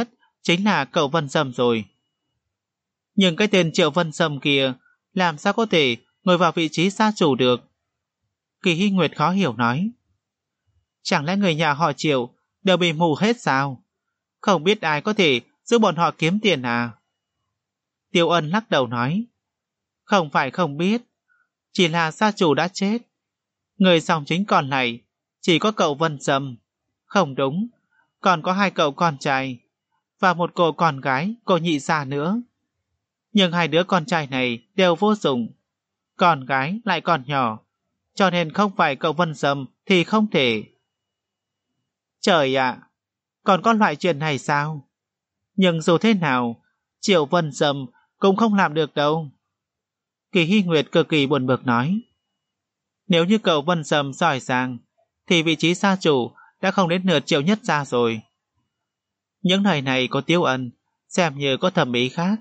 A: chính là cậu Vân Sâm rồi. Nhưng cái tên Triệu Vân Sâm kia làm sao có thể ngồi vào vị trí gia chủ được? Kỳ Hy Nguyệt khó hiểu nói. Chẳng lẽ người nhà họ Triệu đều bị mù hết sao? Không biết ai có thể giúp bọn họ kiếm tiền à? Tiêu Ân lắc đầu nói. Không phải không biết, chỉ là gia chủ đã chết. Người dòng chính còn lại chỉ có cậu Vân Sâm. Không đúng, còn có hai cậu con trai và một cô con gái, cô nhị gia nữa. Nhưng hai đứa con trai này đều vô dụng, con gái lại còn nhỏ, cho nên không phải cậu Vân Sâm thì không thể. Trời ạ, còn có loại chuyện này sao? Nhưng dù thế nào, Triệu Vân Sâm cũng không làm được đâu. Kỳ Hy Nguyệt cực kỳ buồn bực nói. Nếu như cậu Vân Sâm giỏi giang, thì vị trí gia chủ đã không đến nửa Triệu Nhất Gia rồi. Những lời này có Tiêu Ân xem như có thẩm ý khác.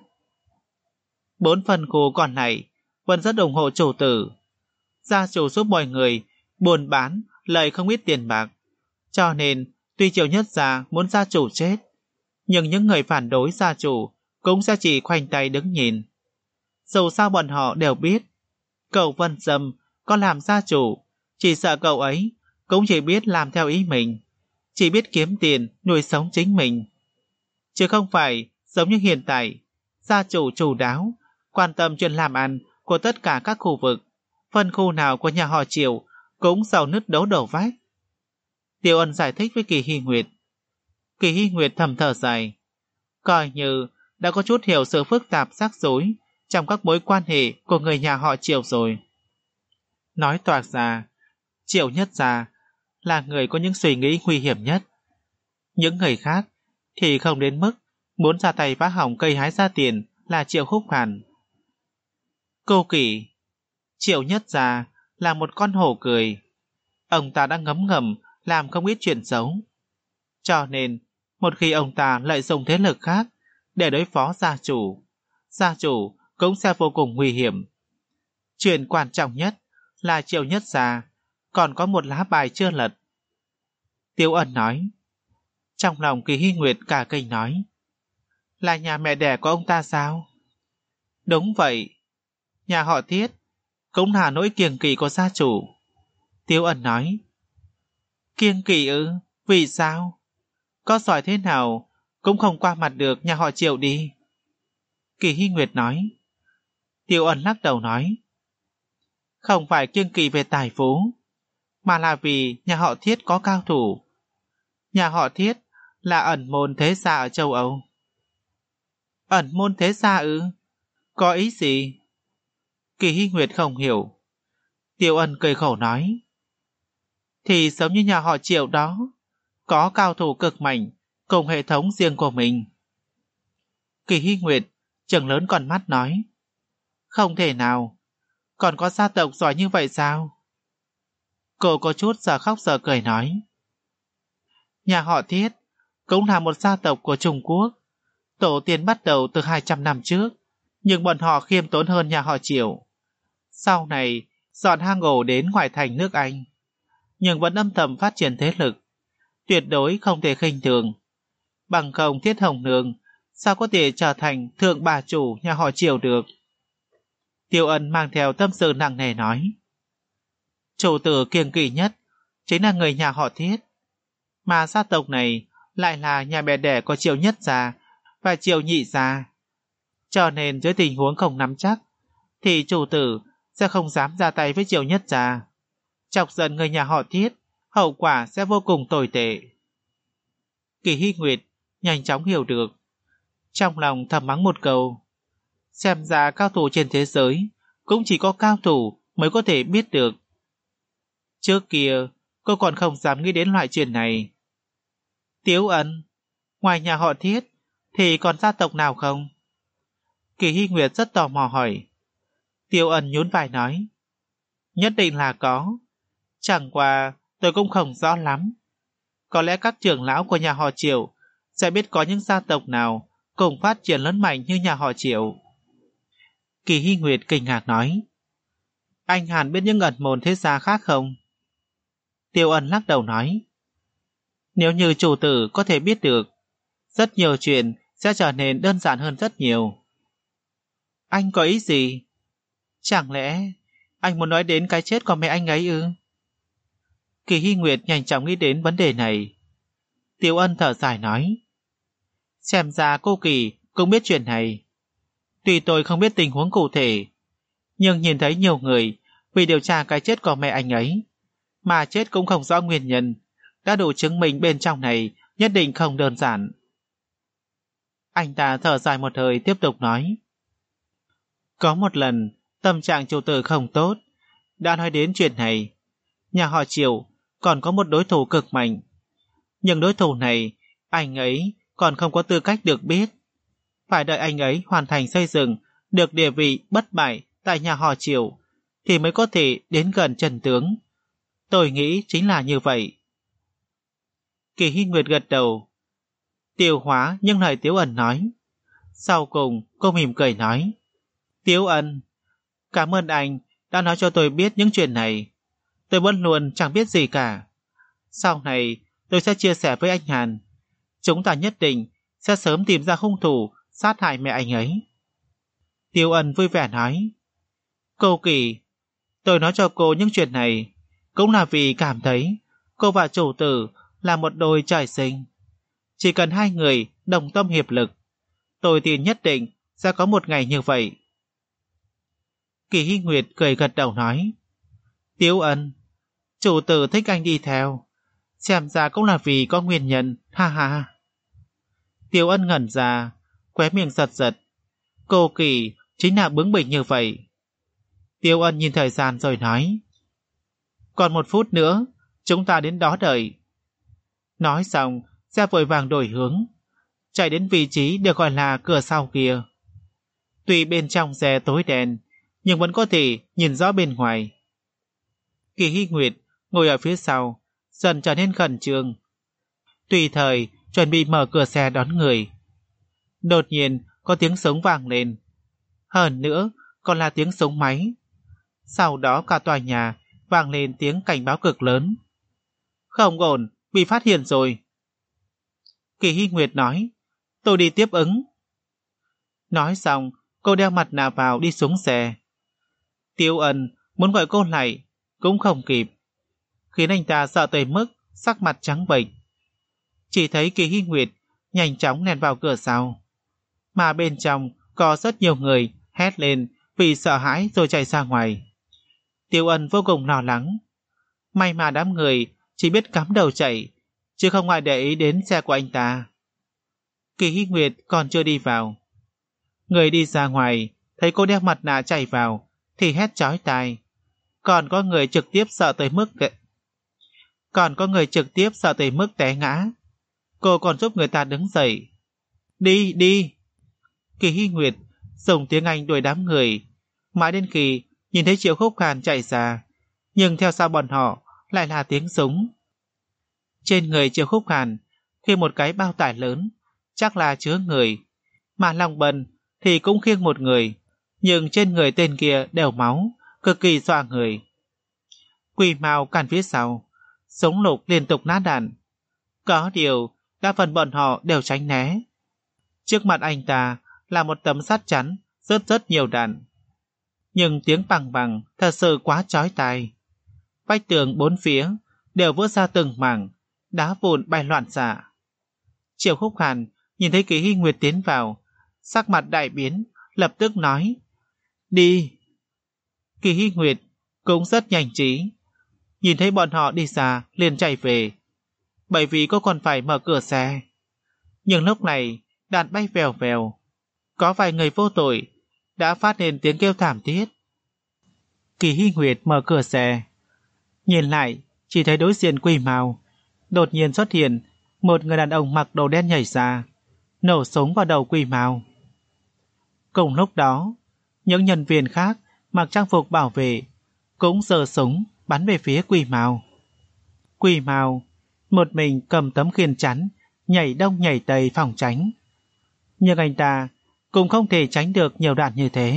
A: Bốn phần khu còn lại vẫn rất ủng hộ chủ tử. Gia chủ giúp mọi người buôn bán lợi không ít tiền bạc, cho nên tuy Triệu Nhất Gia muốn gia chủ chết, nhưng những người phản đối gia chủ cũng sẽ chỉ khoanh tay đứng nhìn. Dù sao bọn họ đều biết cậu Vân Sâm có làm gia chủ, chỉ sợ cậu ấy cũng chỉ biết làm theo ý mình, chỉ biết kiếm tiền nuôi sống chính mình, chứ không phải giống như hiện tại gia chủ chủ đáo quan tâm chuyện làm ăn của tất cả các khu vực, phân khu nào của nhà họ Triệu cũng giàu nứt đấu đổ vách. Tiêu Ân giải thích với Kỳ Hy Nguyệt. Kỳ Hy Nguyệt thầm thở dài, coi như đã có chút hiểu sự phức tạp rắc rối trong các mối quan hệ của người nhà họ Triệu rồi. Nói toạc ra, Triệu Nhất Gia là người có những suy nghĩ nguy hiểm nhất. Những người khác thì không đến mức muốn ra tay phá hỏng cây hái ra tiền là Triệu Khúc Hàn. Cô Kỳ, Triệu Nhất Gia là một con hổ cười. Ông ta đã ngấm ngầm làm không ít chuyện xấu. Cho nên, một khi ông ta lợi dụng thế lực khác để đối phó gia chủ, gia chủ cũng sẽ vô cùng nguy hiểm. Chuyện quan trọng nhất là Triệu Nhất Gia còn có một lá bài chưa lật. Tiêu Ân nói. Trong lòng Kỳ Hy Nguyệt cả kinh nói. Là nhà mẹ đẻ của ông ta sao? Đúng vậy. Nhà họ Thiết cũng là nỗi kiêng kỵ của gia chủ. Tiêu Ân nói. Kiêng kỵ ư? Vì sao? Có giỏi thế nào cũng không qua mặt được nhà họ Triệu đi. Kỳ Hy Nguyệt nói. Tiêu Ân lắc đầu nói. Không phải kiêng kỵ về tài phú, mà là vì nhà họ Thiết có cao thủ. Nhà họ Thiết là ẩn môn thế gia ở châu Âu. Ẩn môn thế gia ư? Có ý gì? Kỳ Hy Nguyệt không hiểu. Tiêu Ân cười khổ nói. Thì giống như nhà họ Triệu đó, có cao thủ cực mạnh cùng hệ thống riêng của mình. Kỳ Hy Nguyệt trừng lớn con mắt nói. Không thể nào, còn có gia tộc giỏi như vậy sao? Cô có chút giờ khóc giờ cười nói. Nhà họ Thiết cũng là một gia tộc của Trung Quốc. Tổ tiên bắt đầu từ hai trăm năm trước, nhưng bọn họ khiêm tốn hơn nhà họ Triệu. Sau này dọn hang ổ đến ngoại thành nước Anh, nhưng vẫn âm thầm phát triển thế lực, tuyệt đối không thể khinh thường. Bằng không Thiết Hồng Nương sao có thể trở thành thượng bà chủ nhà họ Triệu được? Tiêu Ân mang theo tâm sự nặng nề nói. Chủ tử kiêng kỵ nhất chính là người nhà họ Thiết, mà gia tộc này lại là nhà mẹ đẻ của Triệu Nhất Gia và Triệu Nhị Gia. Cho nên dưới tình huống không nắm chắc, thì chủ tử sẽ không dám ra tay với Triệu Nhất Gia. Chọc giận người nhà họ Thiết, hậu quả sẽ vô cùng tồi tệ. Kỳ Hy Nguyệt nhanh chóng hiểu được, trong lòng thầm mắng một câu. Xem ra cao thủ trên thế giới cũng chỉ có cao thủ mới có thể biết được. Trước kia cô còn không dám nghĩ đến loại chuyện này. Tiếu Ân, ngoài nhà họ Thiết thì còn gia tộc nào không? Kỳ Hy Nguyệt rất tò mò hỏi. Tiêu Ân nhún vai nói. Nhất định là có, chẳng qua tôi cũng không rõ lắm. Có lẽ các trưởng lão của nhà họ Triệu sẽ biết có những gia tộc nào cùng phát triển lớn mạnh như nhà họ Triệu. Kỳ Hy Nguyệt kinh ngạc nói. Anh hẳn biết những ẩn môn thế gia khác không? Tiêu Ân lắc đầu nói. Nếu như chủ tử có thể biết được, rất nhiều chuyện sẽ trở nên đơn giản hơn rất nhiều. Anh có ý gì? Chẳng lẽ anh muốn nói đến cái chết của mẹ anh ấy ư? Kỳ Hy Nguyệt nhanh chóng nghĩ đến vấn đề này. Tiêu Ân thở dài nói, xem ra cô Kỳ cũng biết chuyện này. Tuy tôi không biết tình huống cụ thể, nhưng nhìn thấy nhiều người vì điều tra cái chết của mẹ anh ấy mà chết cũng không rõ nguyên nhân, đã đủ chứng minh bên trong này nhất định không đơn giản. Anh ta thở dài một hơi tiếp tục nói, có một lần tâm trạng chủ tử không tốt, đã nói đến chuyện này. Nhà họ Triệu còn có một đối thủ cực mạnh, nhưng đối thủ này anh ấy còn không có tư cách được biết. Phải đợi anh ấy hoàn thành xây dựng được địa vị bất bại tại nhà họ Triệu thì mới có thể đến gần chân tướng. Tôi nghĩ chính là như vậy. Kỳ Hy Nguyệt gật đầu, tiêu hóa những lời Tiếu Ân nói. Sau cùng cô mỉm cười nói, Tiếu Ân, cảm ơn anh đã nói cho tôi biết những chuyện này. Tôi vẫn luôn chẳng biết gì cả. Sau này tôi sẽ chia sẻ với anh Hàn. Chúng ta nhất định sẽ sớm tìm ra hung thủ sát hại mẹ anh ấy. Tiêu Ân vui vẻ nói, cô Kỳ, tôi nói cho cô những chuyện này cũng là vì cảm thấy cô và chủ tử là một đôi trời sinh. Chỉ cần hai người đồng tâm hiệp lực, tôi tin nhất định sẽ có một ngày như vậy. Kỳ Hy Nguyệt cười gật đầu nói, Tiếu Ân, chủ tử thích anh đi theo, xem ra cũng là vì có nguyên nhân, ha ha. Tiếu Ân ngẩn ra, khóe miệng giật giật. Cô Kỳ chính là bướng bỉnh như vậy. Tiếu Ân nhìn thời gian rồi nói, còn một phút nữa, chúng ta đến đó đợi. Nói xong, xe vội vàng đổi hướng, chạy đến vị trí được gọi là cửa sau kia. Tuy bên trong xe tối đen, nhưng vẫn có thể nhìn rõ bên ngoài. Kỳ Hy Nguyệt ngồi ở phía sau, dần trở nên khẩn trương, tùy thời chuẩn bị mở cửa xe đón người. Đột nhiên có tiếng súng vang lên, hơn nữa còn là tiếng súng máy. Sau đó cả tòa nhà vang lên tiếng cảnh báo cực lớn. Không ổn, bị phát hiện rồi. Kỳ Hy Nguyệt nói, tôi đi tiếp ứng. Nói xong, cô đeo mặt nạ vào đi xuống xe. Tiêu Ân muốn gọi cô lại cũng không kịp, khiến anh ta sợ tới mức sắc mặt trắng bệch. Chỉ thấy Kỳ Hy Nguyệt nhanh chóng lèn vào cửa sau, mà bên trong có rất nhiều người hét lên vì sợ hãi rồi chạy ra ngoài. Tiêu Ân vô cùng lo lắng. May mà đám người chỉ biết cắm đầu chạy, chứ không ai để ý đến xe của anh ta. Kỳ Hy Nguyệt còn chưa đi vào, người đi ra ngoài thấy cô đeo mặt nạ chạy vào thì hét chói tai. Còn có người trực tiếp sợ tới mức còn có người trực tiếp sợ tới mức té ngã. Cô còn giúp người ta đứng dậy. Đi, đi! Kỳ Hy Nguyệt dùng tiếng Anh đuổi đám người, mãi đến khi nhìn thấy Triệu Khúc Hàn chạy ra, nhưng theo sau bọn họ lại là tiếng súng. Trên người Triệu Khúc Hàn khiêng một cái bao tải lớn, chắc là chứa người, mà Long Bân thì cũng khiêng một người, nhưng trên người tên kia đều máu, cực kỳ dọa người. Quỷ Mao cản phía sau, súng lục liên tục nát đạn. Có điều đa phần bọn họ đều tránh né. Trước mặt anh ta là một tấm sắt chắn rất rất nhiều đạn, nhưng tiếng bằng bằng thật sự quá chói tai. Vách tường bốn phía đều vỡ ra từng mảng, đá vụn bay loạn xạ. Triệu Khúc Hàn nhìn thấy Kỳ Hy Nguyệt tiến vào, sắc mặt đại biến, lập tức nói, đi. Kỳ Hy Nguyệt cũng rất nhanh trí, nhìn thấy bọn họ đi xa liền chạy về, bởi vì cô còn phải mở cửa xe. Nhưng lúc này đạn bay vèo vèo, có vài người vô tội đã phát lên tiếng kêu thảm thiết. Kỳ Hy Nguyệt mở cửa xe, nhìn lại chỉ thấy đối diện Quỷ Mao đột nhiên xuất hiện một người đàn ông mặc đồ đen nhảy ra, nổ súng vào đầu Quỷ Mao. Cùng lúc đó, những nhân viên khác mặc trang phục bảo vệ cũng giơ súng bắn về phía Quỷ Mao. Quỷ Mao một mình cầm tấm khiên chắn, nhảy đông nhảy tây phòng tránh, nhưng anh ta cũng không thể tránh được nhiều đạn như thế.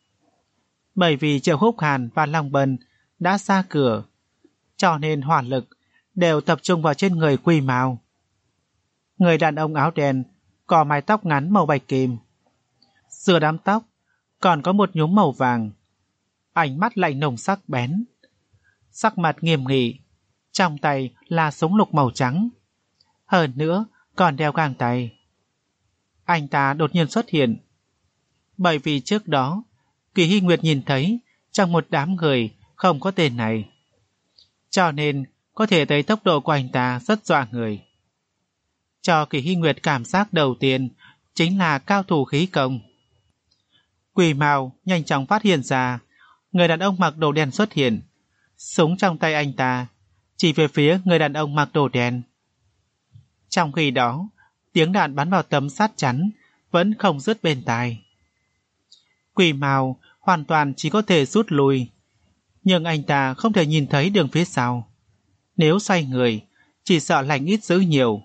A: Bởi vì Triệu Khúc Hàn và Long Bân đã ra cửa, cho nên hỏa lực đều tập trung vào trên người Quỷ Mao. Người đàn ông áo đen có mái tóc ngắn màu bạch kim. Giữa đám tóc còn có một nhúm màu vàng. Ánh mắt lạnh lùng sắc bén, sắc mặt nghiêm nghị, trong tay là súng lục màu trắng. Hơn nữa còn đeo găng tay. Anh ta đột nhiên xuất hiện. Bởi vì trước đó Kỳ Hy Nguyệt nhìn thấy trong một đám người không có tên này, cho nên có thể thấy tốc độ của anh ta rất dọa người. Cho Kỳ Hy Nguyệt cảm giác đầu tiên chính là cao thủ khí công. Quỷ Mao nhanh chóng phát hiện ra người đàn ông mặc đồ đen xuất hiện, súng trong tay anh ta chỉ về phía người đàn ông mặc đồ đen. Trong khi đó, tiếng đạn bắn vào tấm sắt chắn vẫn không dứt bên tai. Quỷ Mao hoàn toàn chỉ có thể rút lui, nhưng anh ta không thể nhìn thấy đường phía sau. Nếu xoay người, chỉ sợ lành ít dữ nhiều.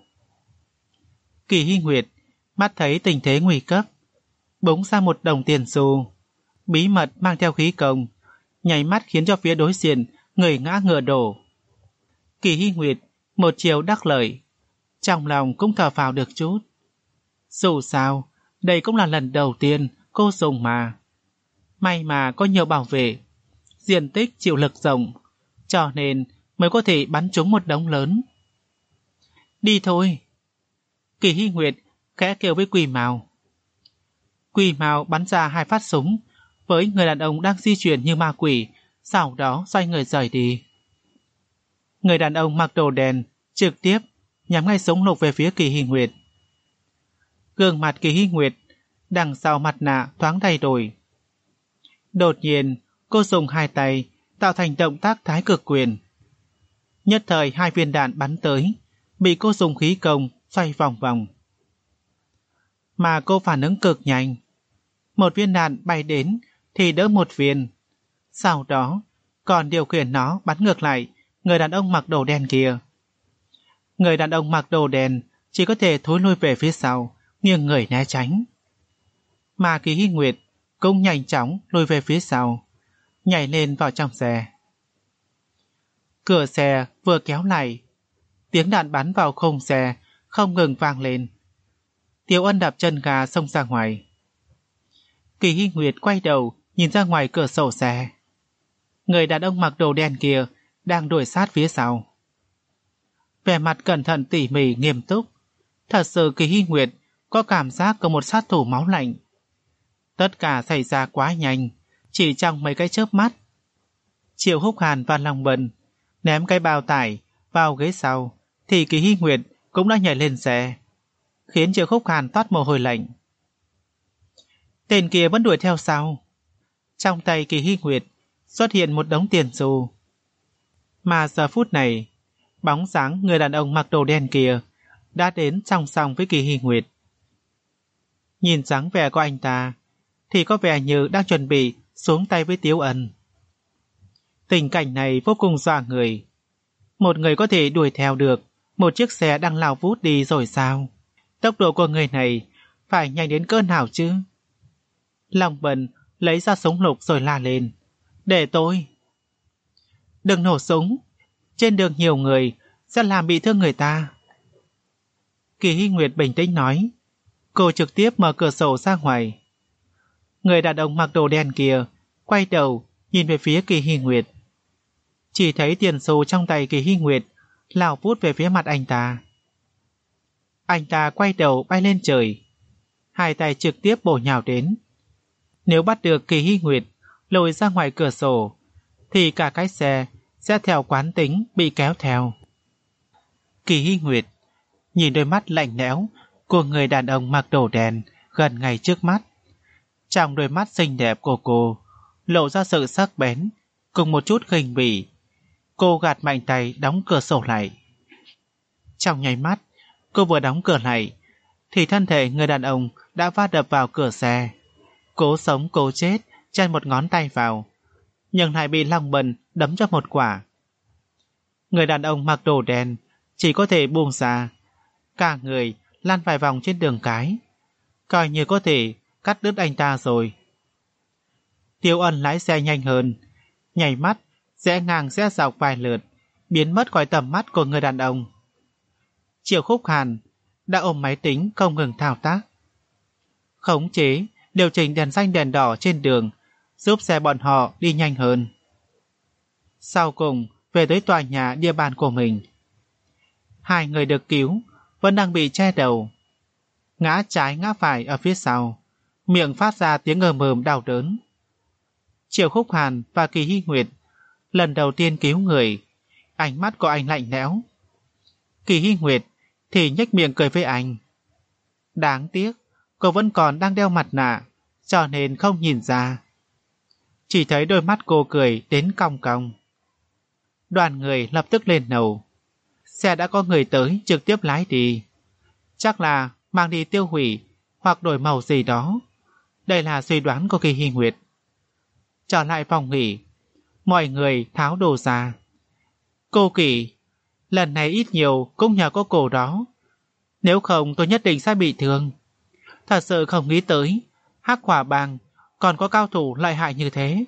A: Kỳ Hy Nguyệt mắt thấy tình thế nguy cấp, búng ra một đồng tiền xu, bí mật mang theo khí công, nháy mắt khiến cho phía đối diện người ngã ngựa đổ. Kỳ Hy Nguyệt một chiều đắc lợi, trong lòng cũng thở phào được chút. Dù sao, đây cũng là lần đầu tiên cô dùng mà. May mà có nhiều bảo vệ, diện tích chịu lực rộng, cho nên mới có thể bắn trúng một đống lớn. Đi thôi. Kỳ Hy Nguyệt khẽ kêu với Quỷ Mao. Quỷ Mao bắn ra hai phát súng với người đàn ông đang di chuyển như ma quỷ, sau đó xoay người rời đi. Người đàn ông mặc đồ đen trực tiếp nhắm ngay súng lục về phía Kỳ Hy Nguyệt. Gương mặt Kỳ Hy Nguyệt đằng sau mặt nạ thoáng thay đổi. Đột nhiên, cô dùng hai tay tạo thành động tác thái cực quyền. Nhất thời hai viên đạn bắn tới, bị cô dùng khí công xoay vòng vòng. Mà cô phản ứng cực nhanh. Một viên đạn bay đến thì đỡ một viên. Sau đó, còn điều khiển nó bắn ngược lại người đàn ông mặc đồ đen kia. Người đàn ông mặc đồ đen chỉ có thể thối lui về phía sau, nghiêng người né tránh. Mà Kỳ Hy Nguyệt cũng nhanh chóng lùi về phía sau, nhảy lên vào trong xe. Cửa xe vừa kéo lại, tiếng đạn bắn vào khung xe không ngừng vang lên. Tiểu Ân đạp chân gà xông ra ngoài. Kỳ Hy Nguyệt quay đầu nhìn ra ngoài cửa sổ xe. Người đàn ông mặc đồ đen kia đang đuổi sát phía sau. Vẻ mặt cẩn thận tỉ mỉ nghiêm túc. Thật sự Kỳ Hy Nguyệt có cảm giác có một sát thủ máu lạnh. Tất cả xảy ra quá nhanh, chỉ trong mấy cái chớp mắt. Triệu Húc Hàn và Long Bân ném cái bao tải vào ghế sau, thì Kỳ Hy Nguyệt cũng đã nhảy lên xe, khiến Triệu Húc Hàn toát mồ hôi lạnh. Tên kia vẫn đuổi theo sau. Trong tay Kỳ Hy Nguyệt xuất hiện một đống tiền xu. Mà giờ phút này, bóng dáng người đàn ông mặc đồ đen kia đã đến song song với Kỳ Hy Nguyệt. Nhìn dáng vẻ của anh ta thì có vẻ như đang chuẩn bị xuống tay với Tiếu Ân. Tình cảnh này vô cùng dọa người. Một người có thể đuổi theo được một chiếc xe đang lao vút đi rồi sao? Tốc độ của người này phải nhanh đến cỡ nào chứ? Long Bân lấy ra súng lục rồi la lên. Để tôi! Đừng nổ súng! Trên đường nhiều người sẽ làm bị thương người ta. Kỳ Hy Nguyệt bình tĩnh nói. Cô trực tiếp mở cửa sổ ra ngoài. Người đàn ông mặc đồ đen kia quay đầu nhìn về phía Kỳ Hy Nguyệt. Chỉ thấy tiền xu trong tay Kỳ Hy Nguyệt lao vút về phía mặt anh ta. Anh ta quay đầu bay lên trời, hai tay trực tiếp bổ nhào đến. Nếu bắt được Kỳ Hy Nguyệt lôi ra ngoài cửa sổ thì cả cái xe sẽ theo quán tính bị kéo theo. Kỳ Hy Nguyệt nhìn đôi mắt lạnh lẽo của người đàn ông mặc đồ đen gần ngay trước mắt. Trong đôi mắt xinh đẹp của cô lộ ra sự sắc bén cùng một chút khinh bỉ. Cô gạt mạnh tay đóng cửa sổ lại. Trong nháy mắt cô vừa đóng cửa lại thì thân thể người đàn ông đã va đập vào cửa xe, cố sống cố chết chen một ngón tay vào, nhưng lại bị Long Bân đấm cho một quả. Người đàn ông mặc đồ đen chỉ có thể buông ra, cả người lăn vài vòng trên đường cái, coi như có thể cắt đứt anh ta rồi. Tiêu Ân lái xe nhanh hơn, nhảy mắt rẽ ngang rẽ dọc vài lượt, biến mất khỏi tầm mắt của người đàn ông. Triệu Khúc Hàn đã ôm máy tính không ngừng thao tác. Khống chế, điều chỉnh đèn xanh đèn đỏ trên đường, giúp xe bọn họ đi nhanh hơn. Sau cùng, về tới tòa nhà địa bàn của mình. Hai người được cứu, vẫn đang bị che đầu. Ngã trái ngã phải ở phía sau, miệng phát ra tiếng ngờ mờm đau đớn. Triệu Khúc Hàn và Kỳ Hy Nguyệt lần đầu tiên cứu người, ánh mắt của anh lạnh lẽo. Kỳ Hy Nguyệt thì nhếch miệng cười với anh. Đáng tiếc, cô vẫn còn đang đeo mặt nạ, cho nên không nhìn ra. Chỉ thấy đôi mắt cô cười đến cong cong. Đoàn người lập tức lên lầu. Xe đã có người tới trực tiếp lái đi. Chắc là mang đi tiêu hủy hoặc đổi màu gì đó. Đây là suy đoán của Kỳ Hy Nguyệt. Trở lại phòng nghỉ, mọi người tháo đồ ra. Cô Kỳ, lần này ít nhiều cũng nhờ có cổ đó. Nếu không tôi nhất định sẽ bị thương. Thật sự không nghĩ tới Hắc Hỏa Bang còn có cao thủ lợi hại như thế.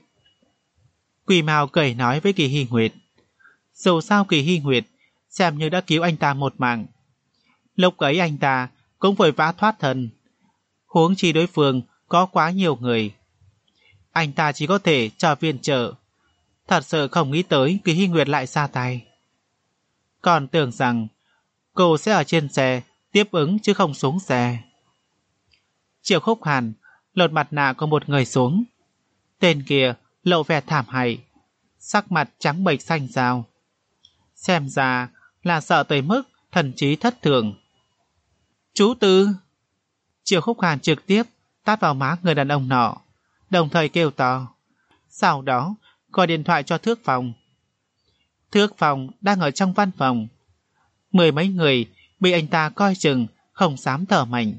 A: Quỷ Mao cười nói với Kỳ Hy Nguyệt. Dù sao Kỳ Hy Nguyệt xem như đã cứu anh ta một mạng. Lúc ấy anh ta cũng vội vã thoát thân. Huống chi đối phương có quá nhiều người. Anh ta chỉ có thể chờ viện trợ. Thật sự không nghĩ tới Kỳ Hy Nguyệt lại ra tay. Còn tưởng rằng cô sẽ ở trên xe tiếp ứng chứ không xuống xe. Triệu Khúc Hàn lột mặt nạ của một người xuống. Tên kia lộ vẻ thảm hại, sắc mặt trắng bệch xanh xao. Xem ra là sợ tới mức thần trí thất thường. Chú Tư! Triệu Khúc Hàn trực tiếp tát vào má người đàn ông nọ, đồng thời kêu to. Sau đó gọi điện thoại cho Thước Phong. Thước Phong đang ở trong văn phòng. Mười mấy người bị anh ta coi chừng, không dám thở mạnh.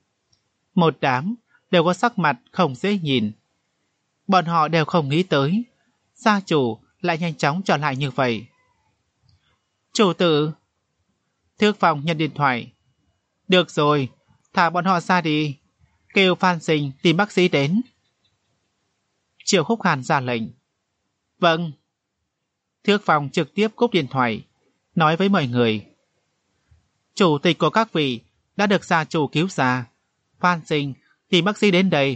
A: Một đám đều có sắc mặt không dễ nhìn. Bọn họ đều không nghĩ tới gia chủ lại nhanh chóng trở lại như vậy. Chủ tử! Thước Phong nhận điện thoại. Được rồi, thả bọn họ ra đi. Kêu Phan Sinh tìm bác sĩ đến. Triệu Khúc Hàn ra lệnh. Vâng. Thước Phong trực tiếp cúp điện thoại, nói với mọi người. Chủ tịch của các vị đã được gia chủ cứu ra. Phan Sinh tìm bác sĩ đến đây.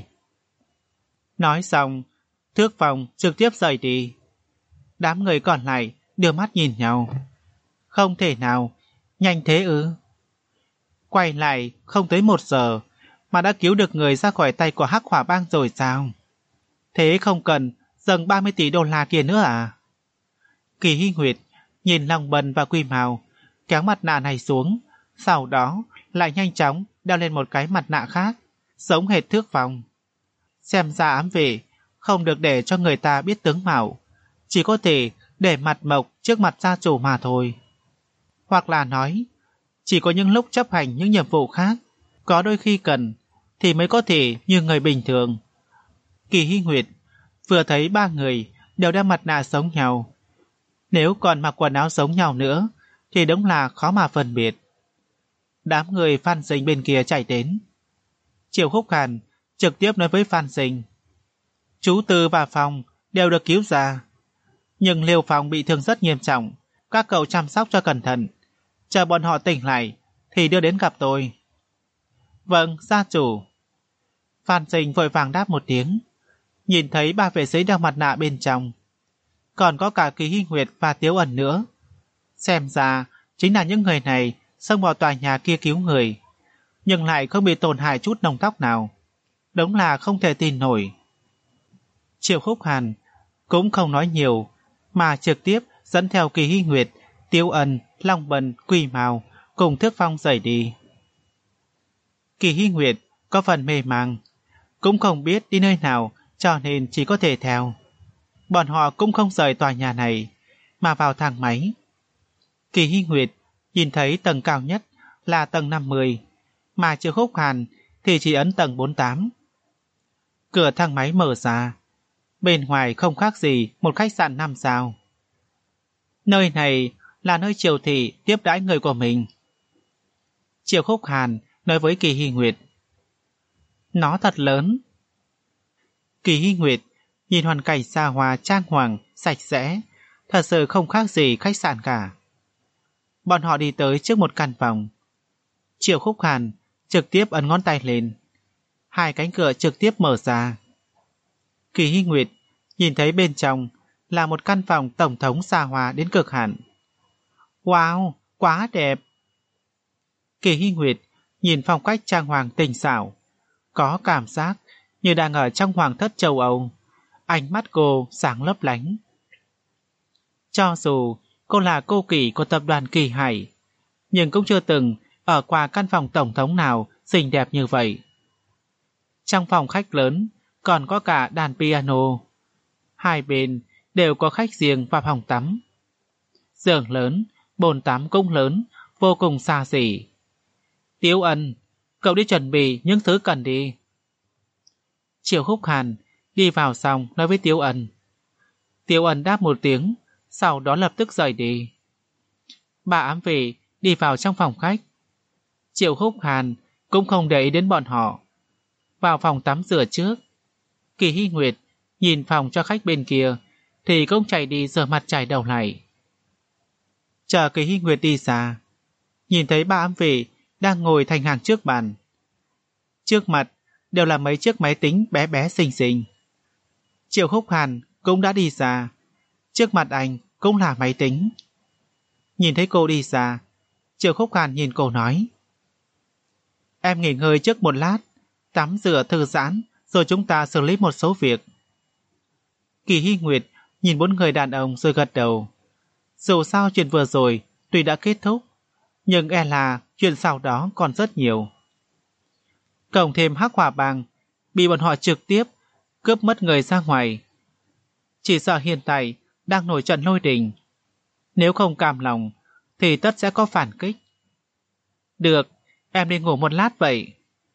A: Nói xong, Thước Phong trực tiếp rời đi. Đám người còn lại đưa mắt nhìn nhau. Không thể nào, nhanh thế ư? Quay lại không tới một giờ mà đã cứu được người ra khỏi tay của Hắc Hỏa Bang rồi sao? Thế không cần dâng ba mươi tỷ đô la kia nữa à? Kỳ Hy Nguyệt nhìn Long Bân và Quy Mao kéo mặt nạ này xuống, sau đó lại nhanh chóng đeo lên một cái mặt nạ khác, giống hệt Thước Phong. Xem ra ám vệ không được để cho người ta biết tướng mạo, chỉ có thể để mặt mộc trước mặt gia chủ mà thôi. Hoặc là nói, chỉ có những lúc chấp hành những nhiệm vụ khác, có đôi khi cần, thì mới có thể như người bình thường. Kỳ Hy Nguyệt vừa thấy ba người đều đeo mặt nạ giống nhau. Nếu còn mặc quần áo giống nhau nữa, thì đúng là khó mà phân biệt. Đám người Phan Sinh bên kia chạy đến. Triệu Khúc Hàn trực tiếp nói với Phan Sinh. Chú Tư và Phong đều được cứu ra. Nhưng Liêu Phong bị thương rất nghiêm trọng. Các cậu chăm sóc cho cẩn thận. Chờ bọn họ tỉnh lại thì đưa đến gặp tôi. Vâng, gia chủ. Phan Sinh vội vàng đáp một tiếng. Nhìn thấy ba vệ sĩ đeo mặt nạ bên trong. Còn có cả Kỳ Hy Nguyệt và Tiếu Ẩn nữa. Xem ra chính là những người này xông vào tòa nhà kia cứu người, nhưng lại không bị tổn hại chút lông tóc nào. Đúng là không thể tin nổi. Triệu Khúc Hàn cũng không nói nhiều, mà trực tiếp dẫn theo Kỳ Hy Nguyệt, Tiếu Ẩn, Long Bân, Quy Mao cùng Thước Phong rời đi. Kỳ Hy Nguyệt có phần mê mang, cũng không biết đi nơi nào, cho nên chỉ có thể theo. Bọn họ cũng không rời tòa nhà này, mà vào thang máy. Kỳ Hy Nguyệt nhìn thấy tầng cao nhất là tầng năm mươi, mà Triệu Khúc Hàn thì chỉ ấn tầng bốn mươi tám. Cửa thang máy mở ra, bên ngoài không khác gì một khách sạn năm sao. Nơi này là nơi Triều Thị tiếp đãi người của mình. Triệu Khúc Hàn nói với Kỳ Hy Nguyệt. Nó thật lớn. Kỳ Hy Nguyệt nhìn hoàn cảnh xa hoa trang hoàng, sạch sẽ, thật sự không khác gì khách sạn cả. Bọn họ đi tới trước một căn phòng. Triệu Khúc Hàn trực tiếp ấn ngón tay lên. Hai cánh cửa trực tiếp mở ra. Kỳ Hy Nguyệt nhìn thấy bên trong là một căn phòng tổng thống xa hoa đến cực hạn. Wow, quá đẹp! Kỳ Hy Nguyệt nhìn phong cách trang hoàng tinh xảo, có cảm giác như đang ở trong hoàng thất châu Âu. Ánh mắt cô sáng lấp lánh. Cho dù cô là cô kỳ của tập đoàn Kỳ Hải, nhưng cũng chưa từng ở qua căn phòng tổng thống nào xinh đẹp như vậy. Trong phòng khách lớn còn có cả đàn piano. Hai bên đều có khách riêng và phòng tắm. Giường lớn, bồn tắm cũng lớn, vô cùng xa xỉ. Tiếu Ân, cậu đi chuẩn bị những thứ cần đi. Triệu Khúc Hàn đi vào xong nói với Tiếu Ân. Tiếu Ân đáp một tiếng, sau đó lập tức rời đi. Bà ám vệ đi vào trong phòng khách. Triệu Khúc Hàn cũng không để ý đến bọn họ. Vào phòng tắm rửa trước. Kỳ Hy Nguyệt nhìn phòng cho khách bên kia thì cũng chạy đi rửa mặt chải đầu lại. Chờ Kỳ Hy Nguyệt đi ra, nhìn thấy ba ám vệ đang ngồi thành hàng trước bàn. Trước mặt đều là mấy chiếc máy tính bé bé xinh xinh. Triệu Khúc Hàn cũng đã đi ra. Trước mặt anh cũng là máy tính. Nhìn thấy cô đi ra, Triệu Khúc Hàn nhìn cô nói. Em nghỉ ngơi trước một lát, tắm rửa thư giãn, rồi chúng ta xử lý một số việc. Kỳ Hy Nguyệt nhìn bốn người đàn ông rồi gật đầu. Dù sao chuyện vừa rồi tuy đã kết thúc, nhưng e là chuyện sau đó còn rất nhiều. Cộng thêm Hắc Hỏa Bang bị bọn họ trực tiếp cướp mất người ra ngoài. Chỉ sợ hiện tại đang nổi trận lôi đình. Nếu không cam lòng thì tất sẽ có phản kích. Được, em đi ngủ một lát vậy.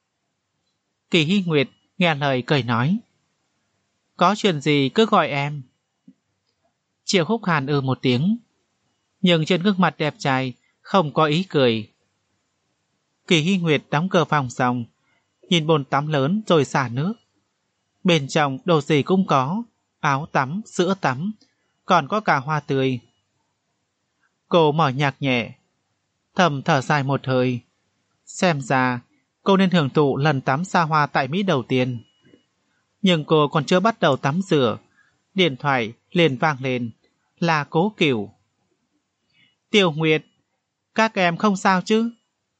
A: Kỳ Hy Nguyệt nghe lời cười nói. Có chuyện gì cứ gọi em. Triệu Khúc Hàn ừ một tiếng, nhưng trên gương mặt đẹp trai không có ý cười. Kỳ Hy Nguyệt đóng cửa phòng xong, nhìn bồn tắm lớn rồi xả nước. Bên trong đồ gì cũng có, áo tắm, sữa tắm, còn có cả hoa tươi. Cô mở nhạc nhẹ, thầm thở dài một hơi. Xem ra cô nên hưởng thụ lần tắm xa hoa tại Mỹ đầu tiên. Nhưng cô còn chưa bắt đầu tắm rửa, điện thoại liền vang lên, là Cố Cửu. Tiểu Nguyệt, các em không sao chứ?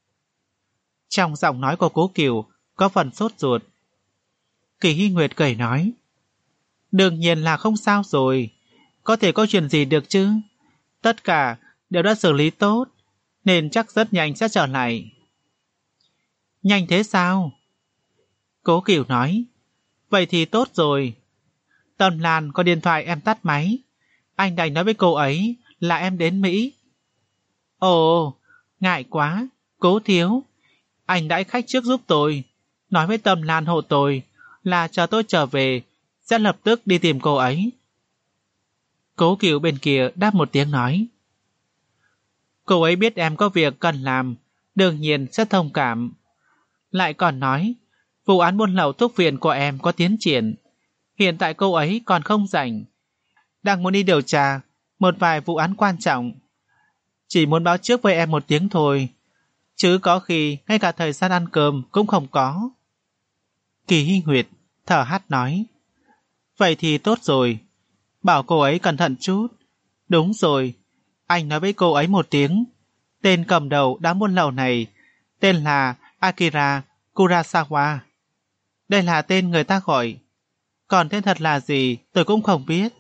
A: Trong giọng nói của Cố Cửu có phần sốt ruột. Kỳ Hy Nguyệt cười nói. Đương nhiên là không sao rồi, có thể có chuyện gì được chứ? Tất cả đều đã xử lý tốt, nên chắc rất nhanh sẽ trở lại. Nhanh thế sao? Cố Cửu nói. Vậy thì tốt rồi. Tâm Lan có điện thoại em tắt máy. Anh đành nói với cô ấy là em đến Mỹ. Ồ, ngại quá, Cố thiếu. Anh đãi khách trước giúp tôi. Nói với Tâm Lan hộ tôi là chờ tôi trở về sẽ lập tức đi tìm cô ấy. Cố Cửu bên kia đáp một tiếng nói. Cô ấy biết em có việc cần làm, đương nhiên sẽ thông cảm. Lại còn nói, vụ án buôn lậu thuốc viện của em có tiến triển. Hiện tại cô ấy còn không rảnh, đang muốn đi điều tra một vài vụ án quan trọng. Chỉ muốn báo trước với em một tiếng thôi, chứ có khi ngay cả thời gian ăn cơm cũng không có. Kỳ Hy Nguyệt thở hắt nói. Vậy thì tốt rồi, bảo cô ấy cẩn thận chút. Đúng rồi, anh nói với cô ấy một tiếng. Tên cầm đầu đám buôn lậu này tên là Akira Kurosawa. Đây là tên người ta gọi, còn tên thật là gì tôi cũng không biết.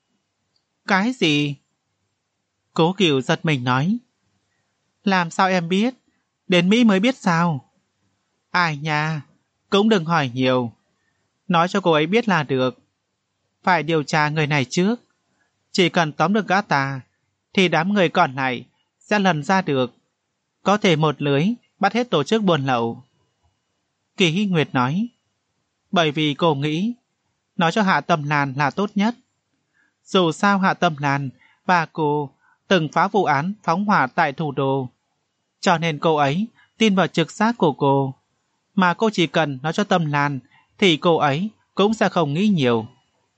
A: Cái gì? Cố Cửu giật mình nói. Làm sao em biết? Đến Mỹ mới biết sao? Ai nha, cũng đừng hỏi nhiều. Nói cho cô ấy biết là được. Phải điều tra người này trước. Chỉ cần tóm được gã ta thì đám người còn lại sẽ lần ra được. Có thể một lưới bắt hết tổ chức buôn lậu. Kỳ Hy Nguyệt nói. Bởi vì cô nghĩ nói cho Hạ Tâm Lan là tốt nhất. Dù sao Hạ Tâm Lan và cô từng phá vụ án phóng hỏa tại thủ đô, cho nên cô ấy tin vào trực giác của cô. Mà cô chỉ cần nói cho Tâm Lan thì cô ấy cũng sẽ không nghĩ nhiều.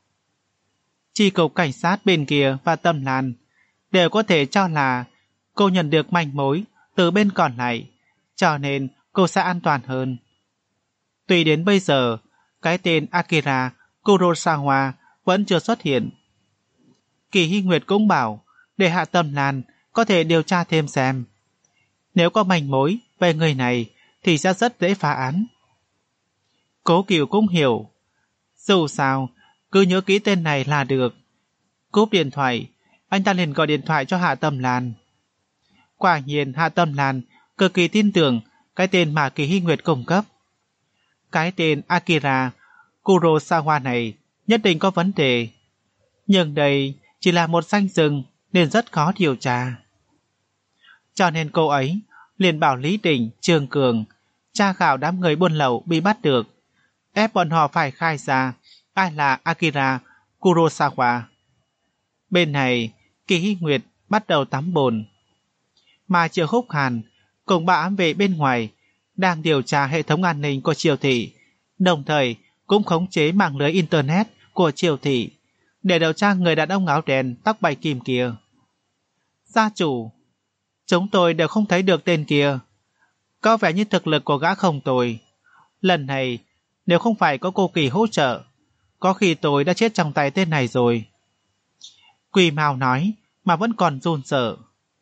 A: Chi cục cảnh sát bên kia và Tâm Lan đều có thể cho là cô nhận được manh mối từ bên còn lại, cho nên cô sẽ an toàn hơn. Tuy đến bây giờ, cái tên Akira Kurosawa vẫn chưa xuất hiện. Kỳ Hy Nguyệt cũng bảo để Hạ Tâm Lan có thể điều tra thêm xem. Nếu có manh mối về người này thì sẽ rất dễ phá án. Cố Cửu cũng hiểu. Dù sao, cứ nhớ kỹ tên này là được. Cúp điện thoại, anh ta liền gọi điện thoại cho Hạ Tâm Lan. Quả nhiên Hạ Tâm Lan cực kỳ tin tưởng cái tên mà Kỳ Hy Nguyệt cung cấp. Cái tên Akira Kurosawa này nhất định có vấn đề. Nhưng đây chỉ là một danh xưng nên rất khó điều tra. Cho nên cô ấy liền bảo Lý Đình, Trương Cường tra khảo đám người buôn lậu bị bắt được, ép bọn họ phải khai ra ai là Akira Kurosawa. Bên này, Kỳ Hy Nguyệt bắt đầu tắm bồn, mà Triệu Húc Hàn cùng ba ám vệ bên ngoài đang điều tra hệ thống an ninh của Triều Thị, đồng thời cũng khống chế mạng lưới Internet của Triều Thị để điều tra người đàn ông áo đen tóc bạch kim kia. Gia chủ, chúng tôi đều không thấy được tên kia. Có vẻ như thực lực của gã không tồi. Lần này, nếu không phải có cô Kỳ hỗ trợ, có khi tôi đã chết trong tay tên này rồi. Quỳ Mao nói mà vẫn còn run sợ.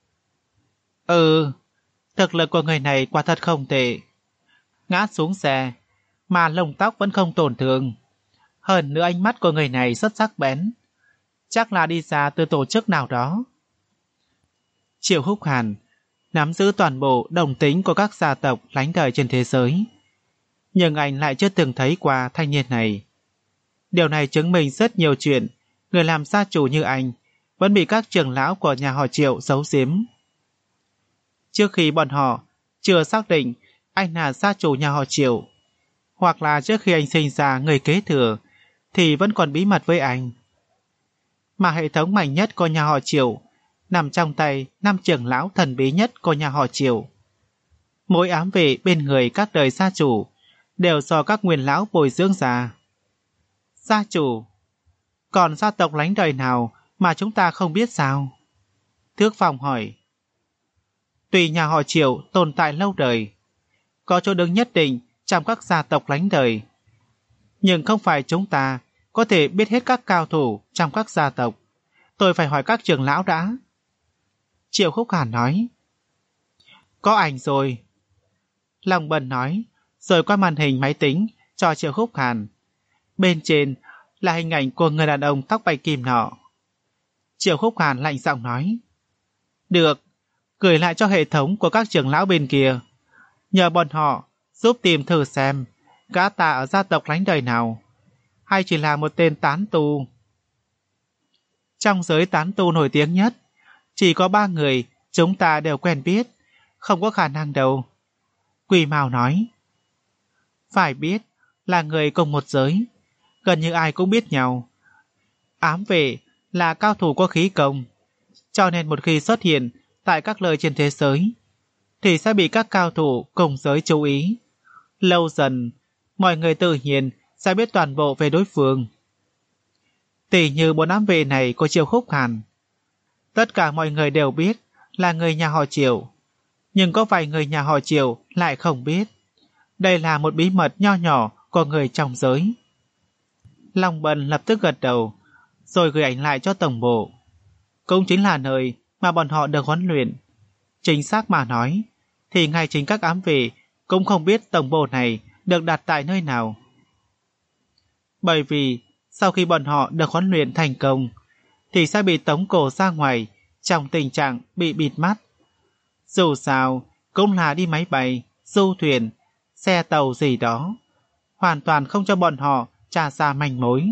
A: Ừ, thực lực của người này quả thật không tệ. Ngã xuống xe, mà lông tóc vẫn không tổn thương. Hơn nữa ánh mắt của người này rất sắc bén. Chắc là đi ra từ tổ chức nào đó. Triệu Húc Hàn nắm giữ toàn bộ đồng tính của các gia tộc lánh đời trên thế giới. Nhưng anh lại chưa từng thấy qua thanh niên này. Điều này chứng minh rất nhiều chuyện người làm gia chủ như anh vẫn bị các trưởng lão của nhà họ Triệu giấu giếm. Trước khi bọn họ chưa xác định anh là gia chủ nhà họ Triệu, hoặc là trước khi anh sinh ra người kế thừa, thì vẫn còn bí mật với anh. Mà hệ thống mạnh nhất của nhà họ Triệu nằm trong tay năm trưởng lão thần bí nhất của nhà họ Triệu. Mỗi ám vệ bên người các đời gia chủ đều do các nguyên lão bồi dưỡng ra. Gia chủ, còn gia tộc lánh đời nào mà chúng ta không biết sao? Thước Phong hỏi. Tuy nhà họ Triệu tồn tại lâu đời, có chỗ đứng nhất định trong các gia tộc lánh đời, nhưng không phải chúng ta có thể biết hết các cao thủ trong các gia tộc. Tôi phải hỏi các trưởng lão đã. Triệu Khúc Hàn nói. Có ảnh rồi. Long Bân nói, rồi qua màn hình máy tính cho Triệu Khúc Hàn. Bên trên là hình ảnh của người đàn ông tóc bạch kim nọ. Triệu Khúc Hàn lạnh giọng nói. Được, gửi lại cho hệ thống của các trưởng lão bên kia. Nhờ bọn họ giúp tìm thử xem gã ta ở gia tộc lánh đời nào, hay chỉ là một tên tán tu. Trong giới tán tu nổi tiếng nhất, chỉ có ba người chúng ta đều quen biết, không có khả năng đâu. Quỳ Mao nói. Phải biết là người cùng một giới, gần như ai cũng biết nhau. Ám vệ là cao thủ có khí công, cho nên một khi xuất hiện tại các nơi trên thế giới thì sẽ bị các cao thủ cùng giới chú ý. Lâu dần, mọi người tự nhiên sẽ biết toàn bộ về đối phương. Tỷ như bốn ám vệ này của Triệu Khúc Hàn, tất cả mọi người đều biết là người nhà họ Triệu, nhưng có vài người nhà họ Triệu lại không biết. Đây là một bí mật nho nhỏ của người trong giới. Long Bân lập tức gật đầu, rồi gửi ảnh lại cho tổng bộ. Cũng chính là nơi mà bọn họ được huấn luyện. Chính xác mà nói, thì ngay chính các ám vệ cũng không biết tổng bộ này được đặt tại nơi nào. Bởi vì sau khi bọn họ được huấn luyện thành công, thì sẽ bị tống cổ ra ngoài trong tình trạng bị bịt mắt. Dù sao, cũng là đi máy bay, du thuyền, xe tàu gì đó, hoàn toàn không cho bọn họ tra ra manh mối.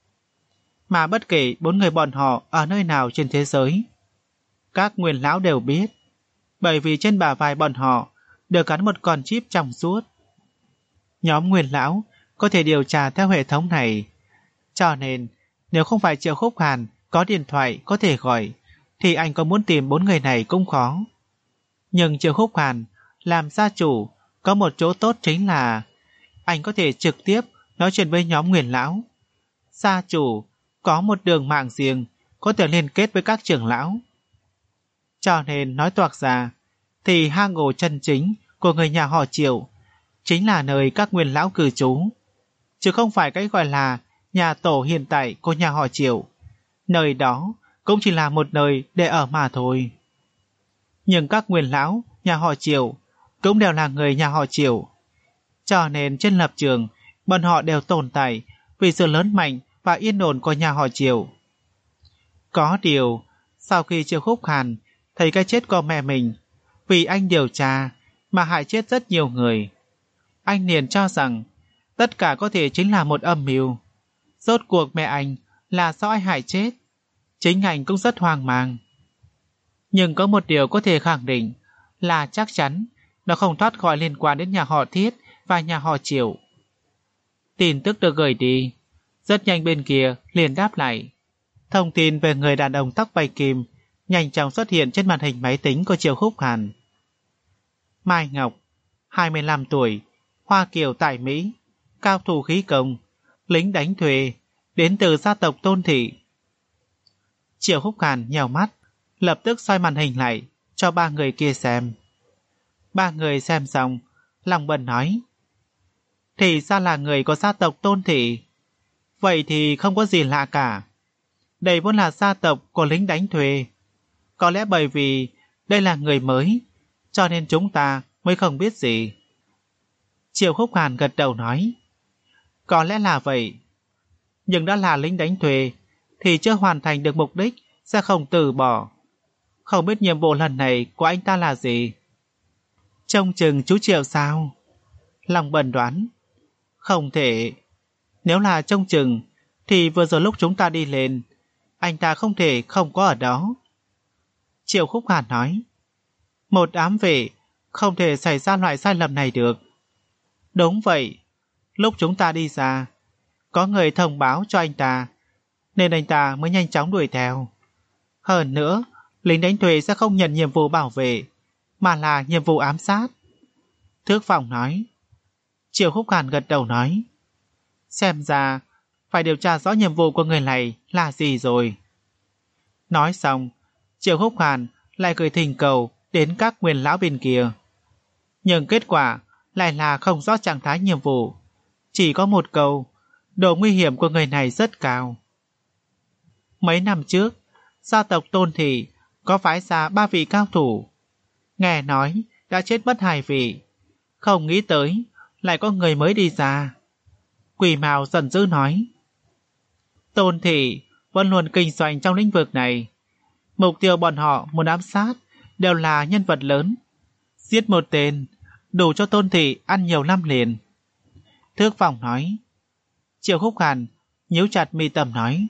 A: Mà bất kể bốn người bọn họ ở nơi nào trên thế giới, các nguyên lão đều biết, bởi vì trên bả vai bọn họ được gắn một con chip trong suốt. Nhóm nguyên lão có thể điều tra theo hệ thống này, cho nên nếu không phải Triệu Khúc Hàn có điện thoại có thể gọi, thì anh có muốn tìm bốn người này cũng khó. Nhưng Triệu Khúc Hàn làm gia chủ có một chỗ tốt chính là anh có thể trực tiếp nói chuyện với nhóm nguyên lão. Gia chủ có một đường mạng riêng có thể liên kết với các trưởng lão. Cho nên nói toạc ra thì hang ổ chân chính của người nhà họ Triệu chính là nơi các nguyên lão cư trú, chứ không phải cái gọi là nhà tổ hiện tại của nhà họ Triệu. Nơi đó cũng chỉ là một nơi để ở mà thôi. Nhưng các nguyên lão nhà họ Triệu cũng đều là người nhà họ Triệu, cho nên trên lập trường bọn họ đều tồn tại vì sự lớn mạnh và yên ổn của nhà họ Triệu. Có điều, sau khi Triệu Khúc Hàn thấy cái chết của mẹ mình vì anh điều tra mà hại chết rất nhiều người, anh liền cho rằng tất cả có thể chính là một âm mưu. Rốt cuộc mẹ anh là do ai hại chết, chính anh cũng rất hoang mang. Nhưng có một điều có thể khẳng định là chắc chắn nó không thoát khỏi liên quan đến nhà họ Thiết và nhà họ Triệu. Tin tức được gửi đi, rất nhanh bên kia liền đáp lại. Thông tin về người đàn ông tóc bạch kim nhanh chóng xuất hiện trên màn hình máy tính của Triệu Khúc Hàn. Mai Ngọc, hai mươi lăm tuổi, Hoa Kiều tại Mỹ, cao thủ khí công, lính đánh thuê, đến từ gia tộc Tôn Thị. Triệu Khúc Hàn nhèo mắt, lập tức xoay màn hình lại cho ba người kia xem. Ba người xem xong, lòng bần nói: thì ra là người của gia tộc Tôn Thị. Vậy thì không có gì lạ cả. Đây vốn là gia tộc của lính đánh thuê. Có lẽ bởi vì đây là người mới, cho nên chúng ta mới không biết gì. Triệu Khúc Hàn gật đầu nói: có lẽ là vậy. Nhưng đã là lính đánh thuê thì chưa hoàn thành được mục đích sẽ không từ bỏ. Không biết nhiệm vụ lần này của anh ta là gì? Trông chừng chú Triệu sao? Lòng bần đoán: không thể. Nếu là trông chừng thì vừa rồi lúc chúng ta đi lên, anh ta không thể không có ở đó. Triệu Khúc Hàn nói: một ám vệ không thể xảy ra loại sai lầm này được. Đúng vậy. Lúc chúng ta đi ra, có người thông báo cho anh ta, nên anh ta mới nhanh chóng đuổi theo. Hơn nữa, lính đánh thuê sẽ không nhận nhiệm vụ bảo vệ, mà là nhiệm vụ ám sát. Thước Phòng nói. Triệu Khúc Hàn gật đầu nói: xem ra phải điều tra rõ nhiệm vụ của người này là gì rồi. Nói xong, Triệu Khúc Hàn lại gửi thỉnh cầu đến các nguyên lão bên kia. Nhưng kết quả lại là không rõ trạng thái nhiệm vụ, chỉ có một câu: độ nguy hiểm của người này rất cao. Mấy năm trước, gia tộc Tôn Thị có phái ra ba vị cao thủ. Nghe nói đã chết mất hai vị, không nghĩ tới lại có người mới đi ra. Quỷ Mao giận dữ nói: Tôn Thị vẫn luôn kinh doanh trong lĩnh vực này. Mục tiêu bọn họ muốn ám sát đều là nhân vật lớn. Giết một tên đủ cho Tôn Thị ăn nhiều năm liền. Thước Phòng nói. Triệu Khúc Hàn nhíu chặt mi tâm nói: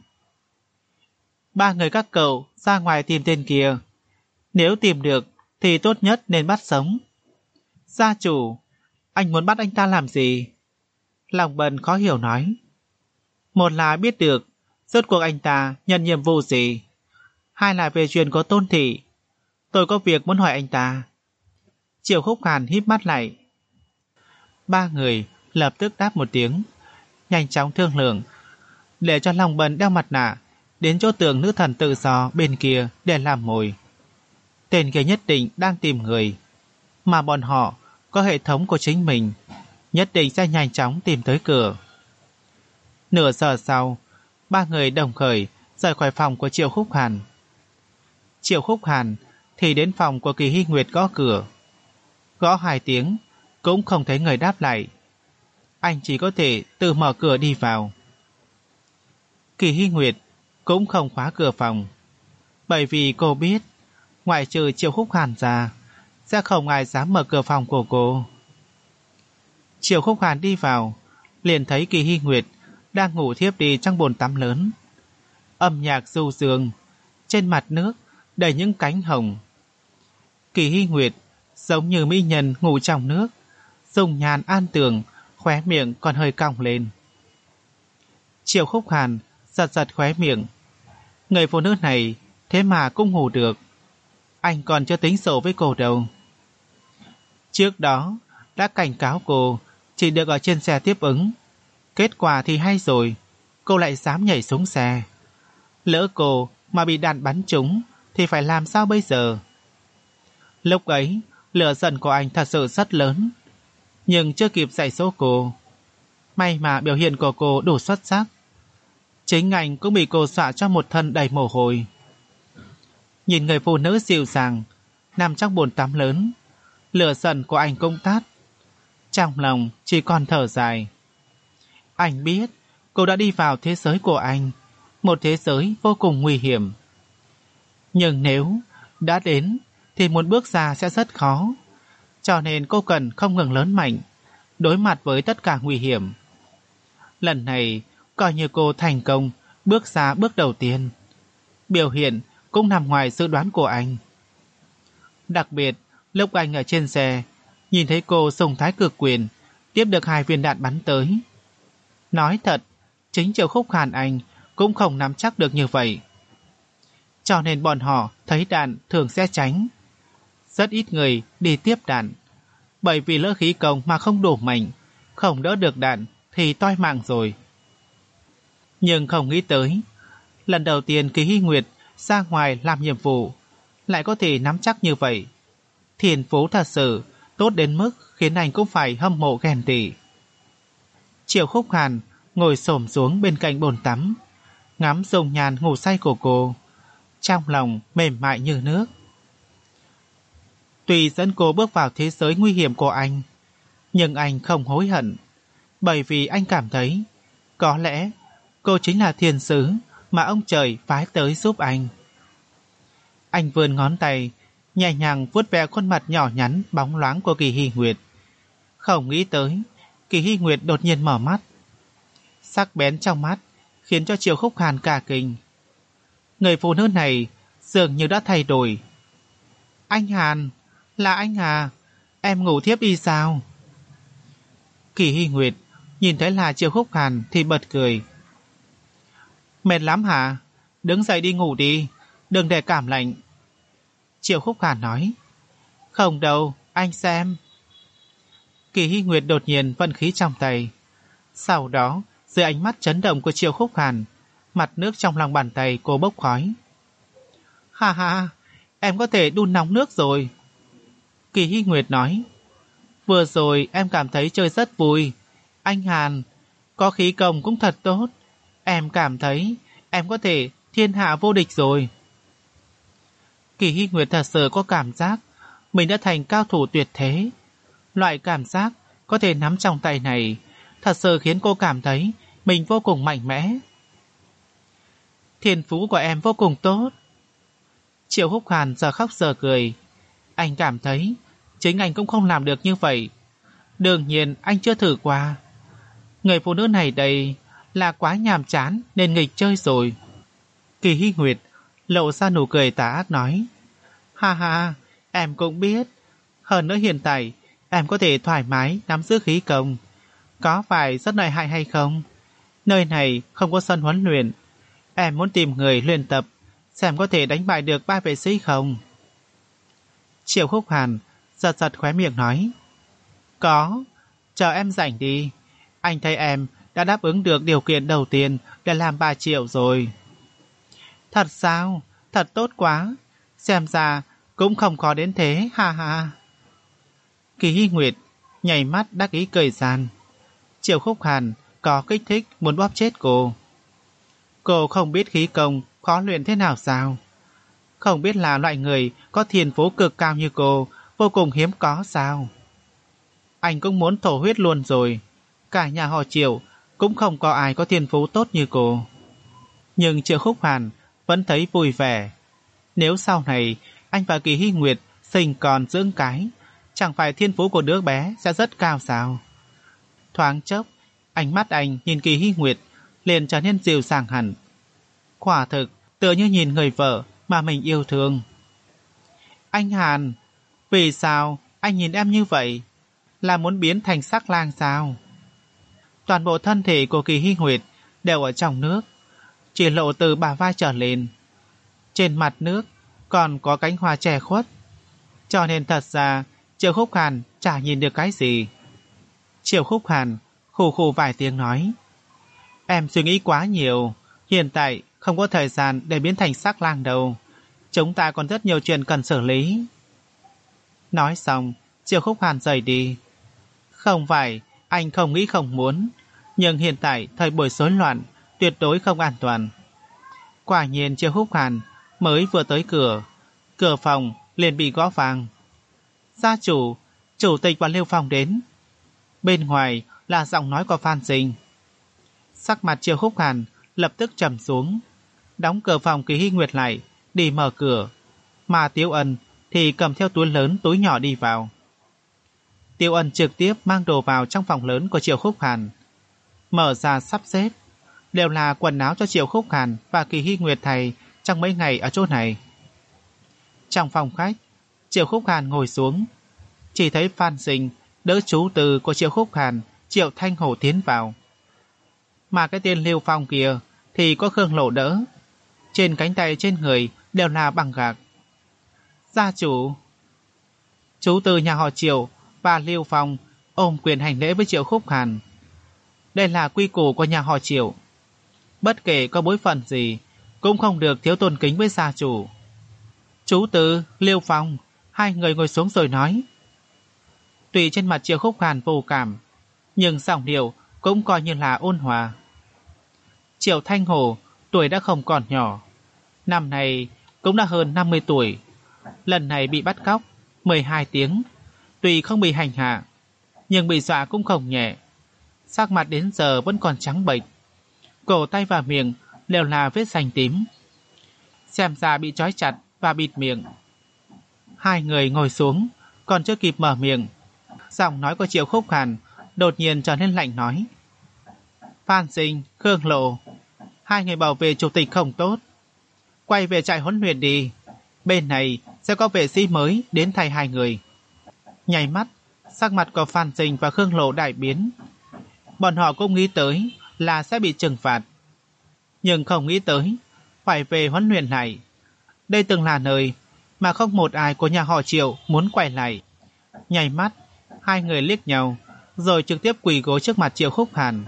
A: ba người các cậu ra ngoài tìm tên kia. Nếu tìm được thì tốt nhất nên bắt sống. Gia chủ, anh muốn bắt anh ta làm gì? Lòng Bần khó hiểu nói. Một là biết được rốt cuộc anh ta nhận nhiệm vụ gì, hai là về chuyện của Tôn Thị. Tôi có việc muốn hỏi anh ta. Triệu Khúc Hàn híp mắt lại. Ba người lập tức đáp một tiếng, nhanh chóng thương lượng để cho Lòng Bần đeo mặt nạ đến chỗ tường nữ thần tự do bên kia để làm mồi. Tên kia nhất định đang tìm người, mà bọn họ có hệ thống của chính mình, nhất định sẽ nhanh chóng tìm tới cửa. Nửa giờ sau, ba người đồng khởi rời khỏi phòng của Triệu Khúc Hàn. Triệu Khúc Hàn thì đến phòng của Kỳ Hy Nguyệt gõ cửa. Gõ hai tiếng cũng không thấy người đáp lại. Anh chỉ có thể tự mở cửa đi vào. Kỳ Hy Nguyệt cũng không khóa cửa phòng, bởi vì cô biết ngoại trừ Triệu Khúc Hàn ra sẽ không ai dám mở cửa phòng của cô. Triệu Khúc Hàn đi vào, liền thấy Kỳ Hy Nguyệt đang ngủ thiếp đi trong bồn tắm lớn. Âm nhạc du dương, trên mặt nước đầy những cánh hồng. Kỳ Hy Nguyệt giống như mỹ nhân ngủ trong nước, dùng nhàn an tường, khóe miệng còn hơi cong lên. Triệu Khúc Hàn giật giật khóe miệng. Người phụ nữ này thế mà cũng ngủ được. Anh còn chưa tính sổ với cô đâu. Trước đó đã cảnh cáo cô chỉ được ở trên xe tiếp ứng. Kết quả thì hay rồi, cô lại dám nhảy xuống xe. Lỡ cô mà bị đạn bắn trúng thì phải làm sao bây giờ? Lúc ấy lửa giận của anh thật sự rất lớn, nhưng chưa kịp dạy dỗ cô. May mà biểu hiện của cô đủ xuất sắc. Chính anh cũng bị cô dọa cho một thân đầy mồ hôi. Nhìn người phụ nữ dịu dàng nằm trong bồn tắm lớn, lửa giận của anh cũng tắt. Trong lòng chỉ còn thở dài. Anh biết cô đã đi vào thế giới của anh, một thế giới vô cùng nguy hiểm. Nhưng nếu đã đến thì muốn bước ra sẽ rất khó. Cho nên cô cần không ngừng lớn mạnh, đối mặt với tất cả nguy hiểm. Lần này coi như cô thành công bước ra bước đầu tiên. Biểu hiện cũng nằm ngoài dự đoán của anh. Đặc biệt lúc anh ở trên xe nhìn thấy cô dùng thái cực quyền tiếp được hai viên đạn bắn tới. Nói thật, chính Triệu Khúc Hàn anh cũng không nắm chắc được như vậy. Cho nên bọn họ thấy đạn thường sẽ tránh. Rất ít người đi tiếp đạn, bởi vì lỡ khí công mà không đủ mạnh, không đỡ được đạn thì toi mạng rồi. Nhưng không nghĩ tới, lần đầu tiên Kỳ Hy Nguyệt ra ngoài làm nhiệm vụ lại có thể nắm chắc như vậy. Thiên phú thật sự tốt đến mức khiến anh cũng phải hâm mộ ghen tị. Triệu Khúc Hàn ngồi xổm xuống bên cạnh bồn tắm, ngắm dung nhan ngủ say của cô, trong lòng mềm mại như nước. Tuy dẫn cô bước vào thế giới nguy hiểm của anh, nhưng anh không hối hận, bởi vì anh cảm thấy có lẽ cô chính là thiên sứ mà ông trời phái tới giúp anh. Anh vươn ngón tay nhẹ nhàng vuốt ve khuôn mặt nhỏ nhắn bóng loáng của Kỳ Hy Nguyệt. Không nghĩ tới Kỳ Hy Nguyệt đột nhiên mở mắt. Sắc bén trong mắt khiến cho Triệu Khúc Hàn cả kinh. Người phụ nữ này dường như đã thay đổi. Anh Hàn, là anh à? Em ngủ thiếp đi sao? Kỳ Hy Nguyệt nhìn thấy là Triệu Khúc Hàn thì bật cười. Mệt lắm hả? Đứng dậy đi ngủ đi, đừng để cảm lạnh. Triệu Khúc Hàn nói. Không đâu, anh xem. Kỳ Hy Nguyệt đột nhiên vận khí trong tay. Sau đó, dưới ánh mắt chấn động của Triệu Khúc Hàn, mặt nước trong lòng bàn tay cô bốc khói. Ha ha, em có thể đun nóng nước rồi. Kỳ Hy Nguyệt nói. Vừa rồi em cảm thấy chơi rất vui. Anh Hàn, có khí công cũng thật tốt. Em cảm thấy em có thể thiên hạ vô địch rồi. Kỳ Hy Nguyệt thật sự có cảm giác mình đã thành cao thủ tuyệt thế. Loại cảm giác có thể nắm trong tay này thật sự khiến cô cảm thấy mình vô cùng mạnh mẽ. Thiên phú của em vô cùng tốt. Triệu Húc Hàn giờ khóc giờ cười. Anh cảm thấy chính anh cũng không làm được như vậy. Đương nhiên anh chưa thử qua. Người phụ nữ này đây là quá nhàm chán nên nghịch chơi rồi. Kỳ Hy Nguyệt lộ ra nụ cười tà ác nói. Ha ha, em cũng biết. Hơn nữa hiện tại em có thể thoải mái nắm giữ khí công. Có phải rất lợi hại hay không? Nơi này không có sân huấn luyện. Em muốn tìm người luyện tập, xem có thể đánh bại được ba vệ sĩ không? Triệu Khúc Hàn giật giật khóe miệng nói. Có, chờ em rảnh đi. Anh thấy em đã đáp ứng được điều kiện đầu tiên để làm ba triệu rồi. Thật sao? Thật tốt quá. Xem ra cũng không khó đến thế, ha ha. Kỳ Hy Nguyệt nhảy mắt đắc ý cười gian. Triệu Khúc Hàn có kích thích muốn bóp chết cô. Cô không biết khí công khó luyện thế nào sao? Không biết là loại người có thiên phú cực cao như cô vô cùng hiếm có sao? Anh cũng muốn thổ huyết luôn rồi. Cả nhà họ Triệu cũng không có ai có thiên phú tốt như cô. Nhưng Triệu Khúc Hàn vẫn thấy vui vẻ. Nếu sau này anh và Kỳ Hy Nguyệt sinh con dưỡng cái, chẳng phải thiên phú của đứa bé sẽ rất cao sao? Thoáng chốc, ánh mắt anh nhìn Kỳ Hy Nguyệt liền trở nên dịu dàng hẳn. Quả thực tựa như nhìn người vợ mà mình yêu thương. Anh Hàn, vì sao anh nhìn em như vậy? Là muốn biến thành sắc lang sao? Toàn bộ thân thể của Kỳ Hy Nguyệt đều ở trong nước, chỉ lộ từ bả vai trở lên. Trên mặt nước còn có cánh hoa che khuất, cho nên thật ra Triệu Khúc Hàn chả nhìn được cái gì. Triệu Khúc Hàn khù khù vài tiếng nói. Em suy nghĩ quá nhiều, hiện tại không có thời gian để biến thành sắc lang đâu. Chúng ta còn rất nhiều chuyện cần xử lý. Nói xong, Triệu Khúc Hàn rời đi. Không phải, anh không nghĩ không muốn, nhưng hiện tại thời buổi rối loạn, tuyệt đối không an toàn. Quả nhiên Triệu Khúc Hàn mới vừa tới cửa, cửa phòng liền bị gõ vang. Gia chủ, chủ tịch và Liêu Phong đến. Bên ngoài là giọng nói của Phan Sinh. Sắc mặt Triệu Khúc Hàn lập tức trầm xuống, đóng cửa phòng Kỳ Hy Nguyệt lại, đi mở cửa, mà Tiêu Ân thì cầm theo túi lớn túi nhỏ đi vào. Tiêu Ân trực tiếp mang đồ vào trong phòng lớn của Triệu Khúc Hàn, mở ra sắp xếp, đều là quần áo cho Triệu Khúc Hàn và Kỳ Hy Nguyệt thầy trong mấy ngày ở chỗ này. Trong phòng khách, Triệu Khúc Hàn ngồi xuống, chỉ thấy Phan Sinh đỡ chú từ của Triệu Khúc Hàn, Triệu Thanh Hổ tiến vào. Mà cái tên Liêu Phong kia thì có Khương Lộ đỡ, trên cánh tay trên người đều là bằng gạc. Gia chủ, chú từ nhà họ Triệu và Liêu Phong ôm quyền hành lễ với Triệu Khúc Hàn. Đây là quy củ của nhà họ Triệu, bất kể có bối phận gì cũng không được thiếu tôn kính với gia chủ. Chú từ, Liêu Phong, hai người ngồi xuống rồi nói. Tuy trên mặt Triệu Khúc Hàn vô cảm, nhưng giọng điệu cũng coi như là ôn hòa. Triệu Thanh Hổ tuổi đã không còn nhỏ, năm nay cũng đã hơn năm mươi tuổi. Lần này bị bắt cóc mười hai tiếng, tuy không bị hành hạ, nhưng bị dọa cũng không nhẹ. Sắc mặt đến giờ vẫn còn trắng bệch, cổ tay và miệng đều là vết xanh tím, xem ra bị trói chặt và bịt miệng. Hai người ngồi xuống, còn chưa kịp mở miệng, giọng nói của Triệu Khúc Hàn đột nhiên trở nên lạnh nói. Phan Sinh, Khương Lộ, hai người bảo vệ chủ tịch không tốt, quay về trại huấn luyện đi, bên này sẽ có vệ sĩ mới đến thay hai người. Nháy mắt, sắc mặt của Phan Sinh và Khương Lộ đại biến. Bọn họ cũng nghĩ tới là sẽ bị trừng phạt, nhưng không nghĩ tới phải về huấn luyện lại. Đây từng là nơi mà không một ai của nhà họ Triệu muốn quay lại. Nháy mắt, hai người liếc nhau, rồi trực tiếp quỳ gối trước mặt Triệu Khúc Hàn.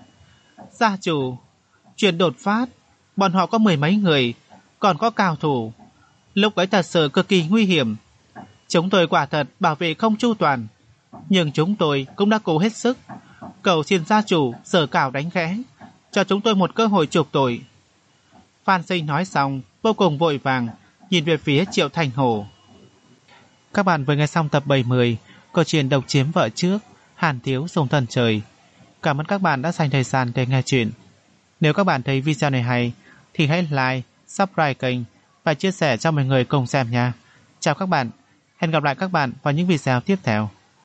A: Gia chủ, chuyện đột phát, bọn họ có mười mấy người, còn có cao thủ. Lúc ấy thật sự cực kỳ nguy hiểm. Chúng tôi quả thật bảo vệ không chu toàn, nhưng chúng tôi cũng đã cố hết sức. Cầu xin gia chủ sở cảo đánh khẽ, cho chúng tôi một cơ hội chuộc tội. Phan Sinh nói xong, vô cùng vội vàng, nhìn về phía Triệu Thanh Hổ. Các bạn vừa nghe xong tập bảy mươi, câu chuyện Độc Chiếm Vợ Trước, Hàn Thiếu Sùng Thần Trời. Cảm ơn các bạn đã dành thời gian để nghe chuyện. Nếu các bạn thấy video này hay, thì hãy like, subscribe kênh và chia sẻ cho mọi người cùng xem nha. Chào các bạn, hẹn gặp lại các bạn vào những video tiếp theo.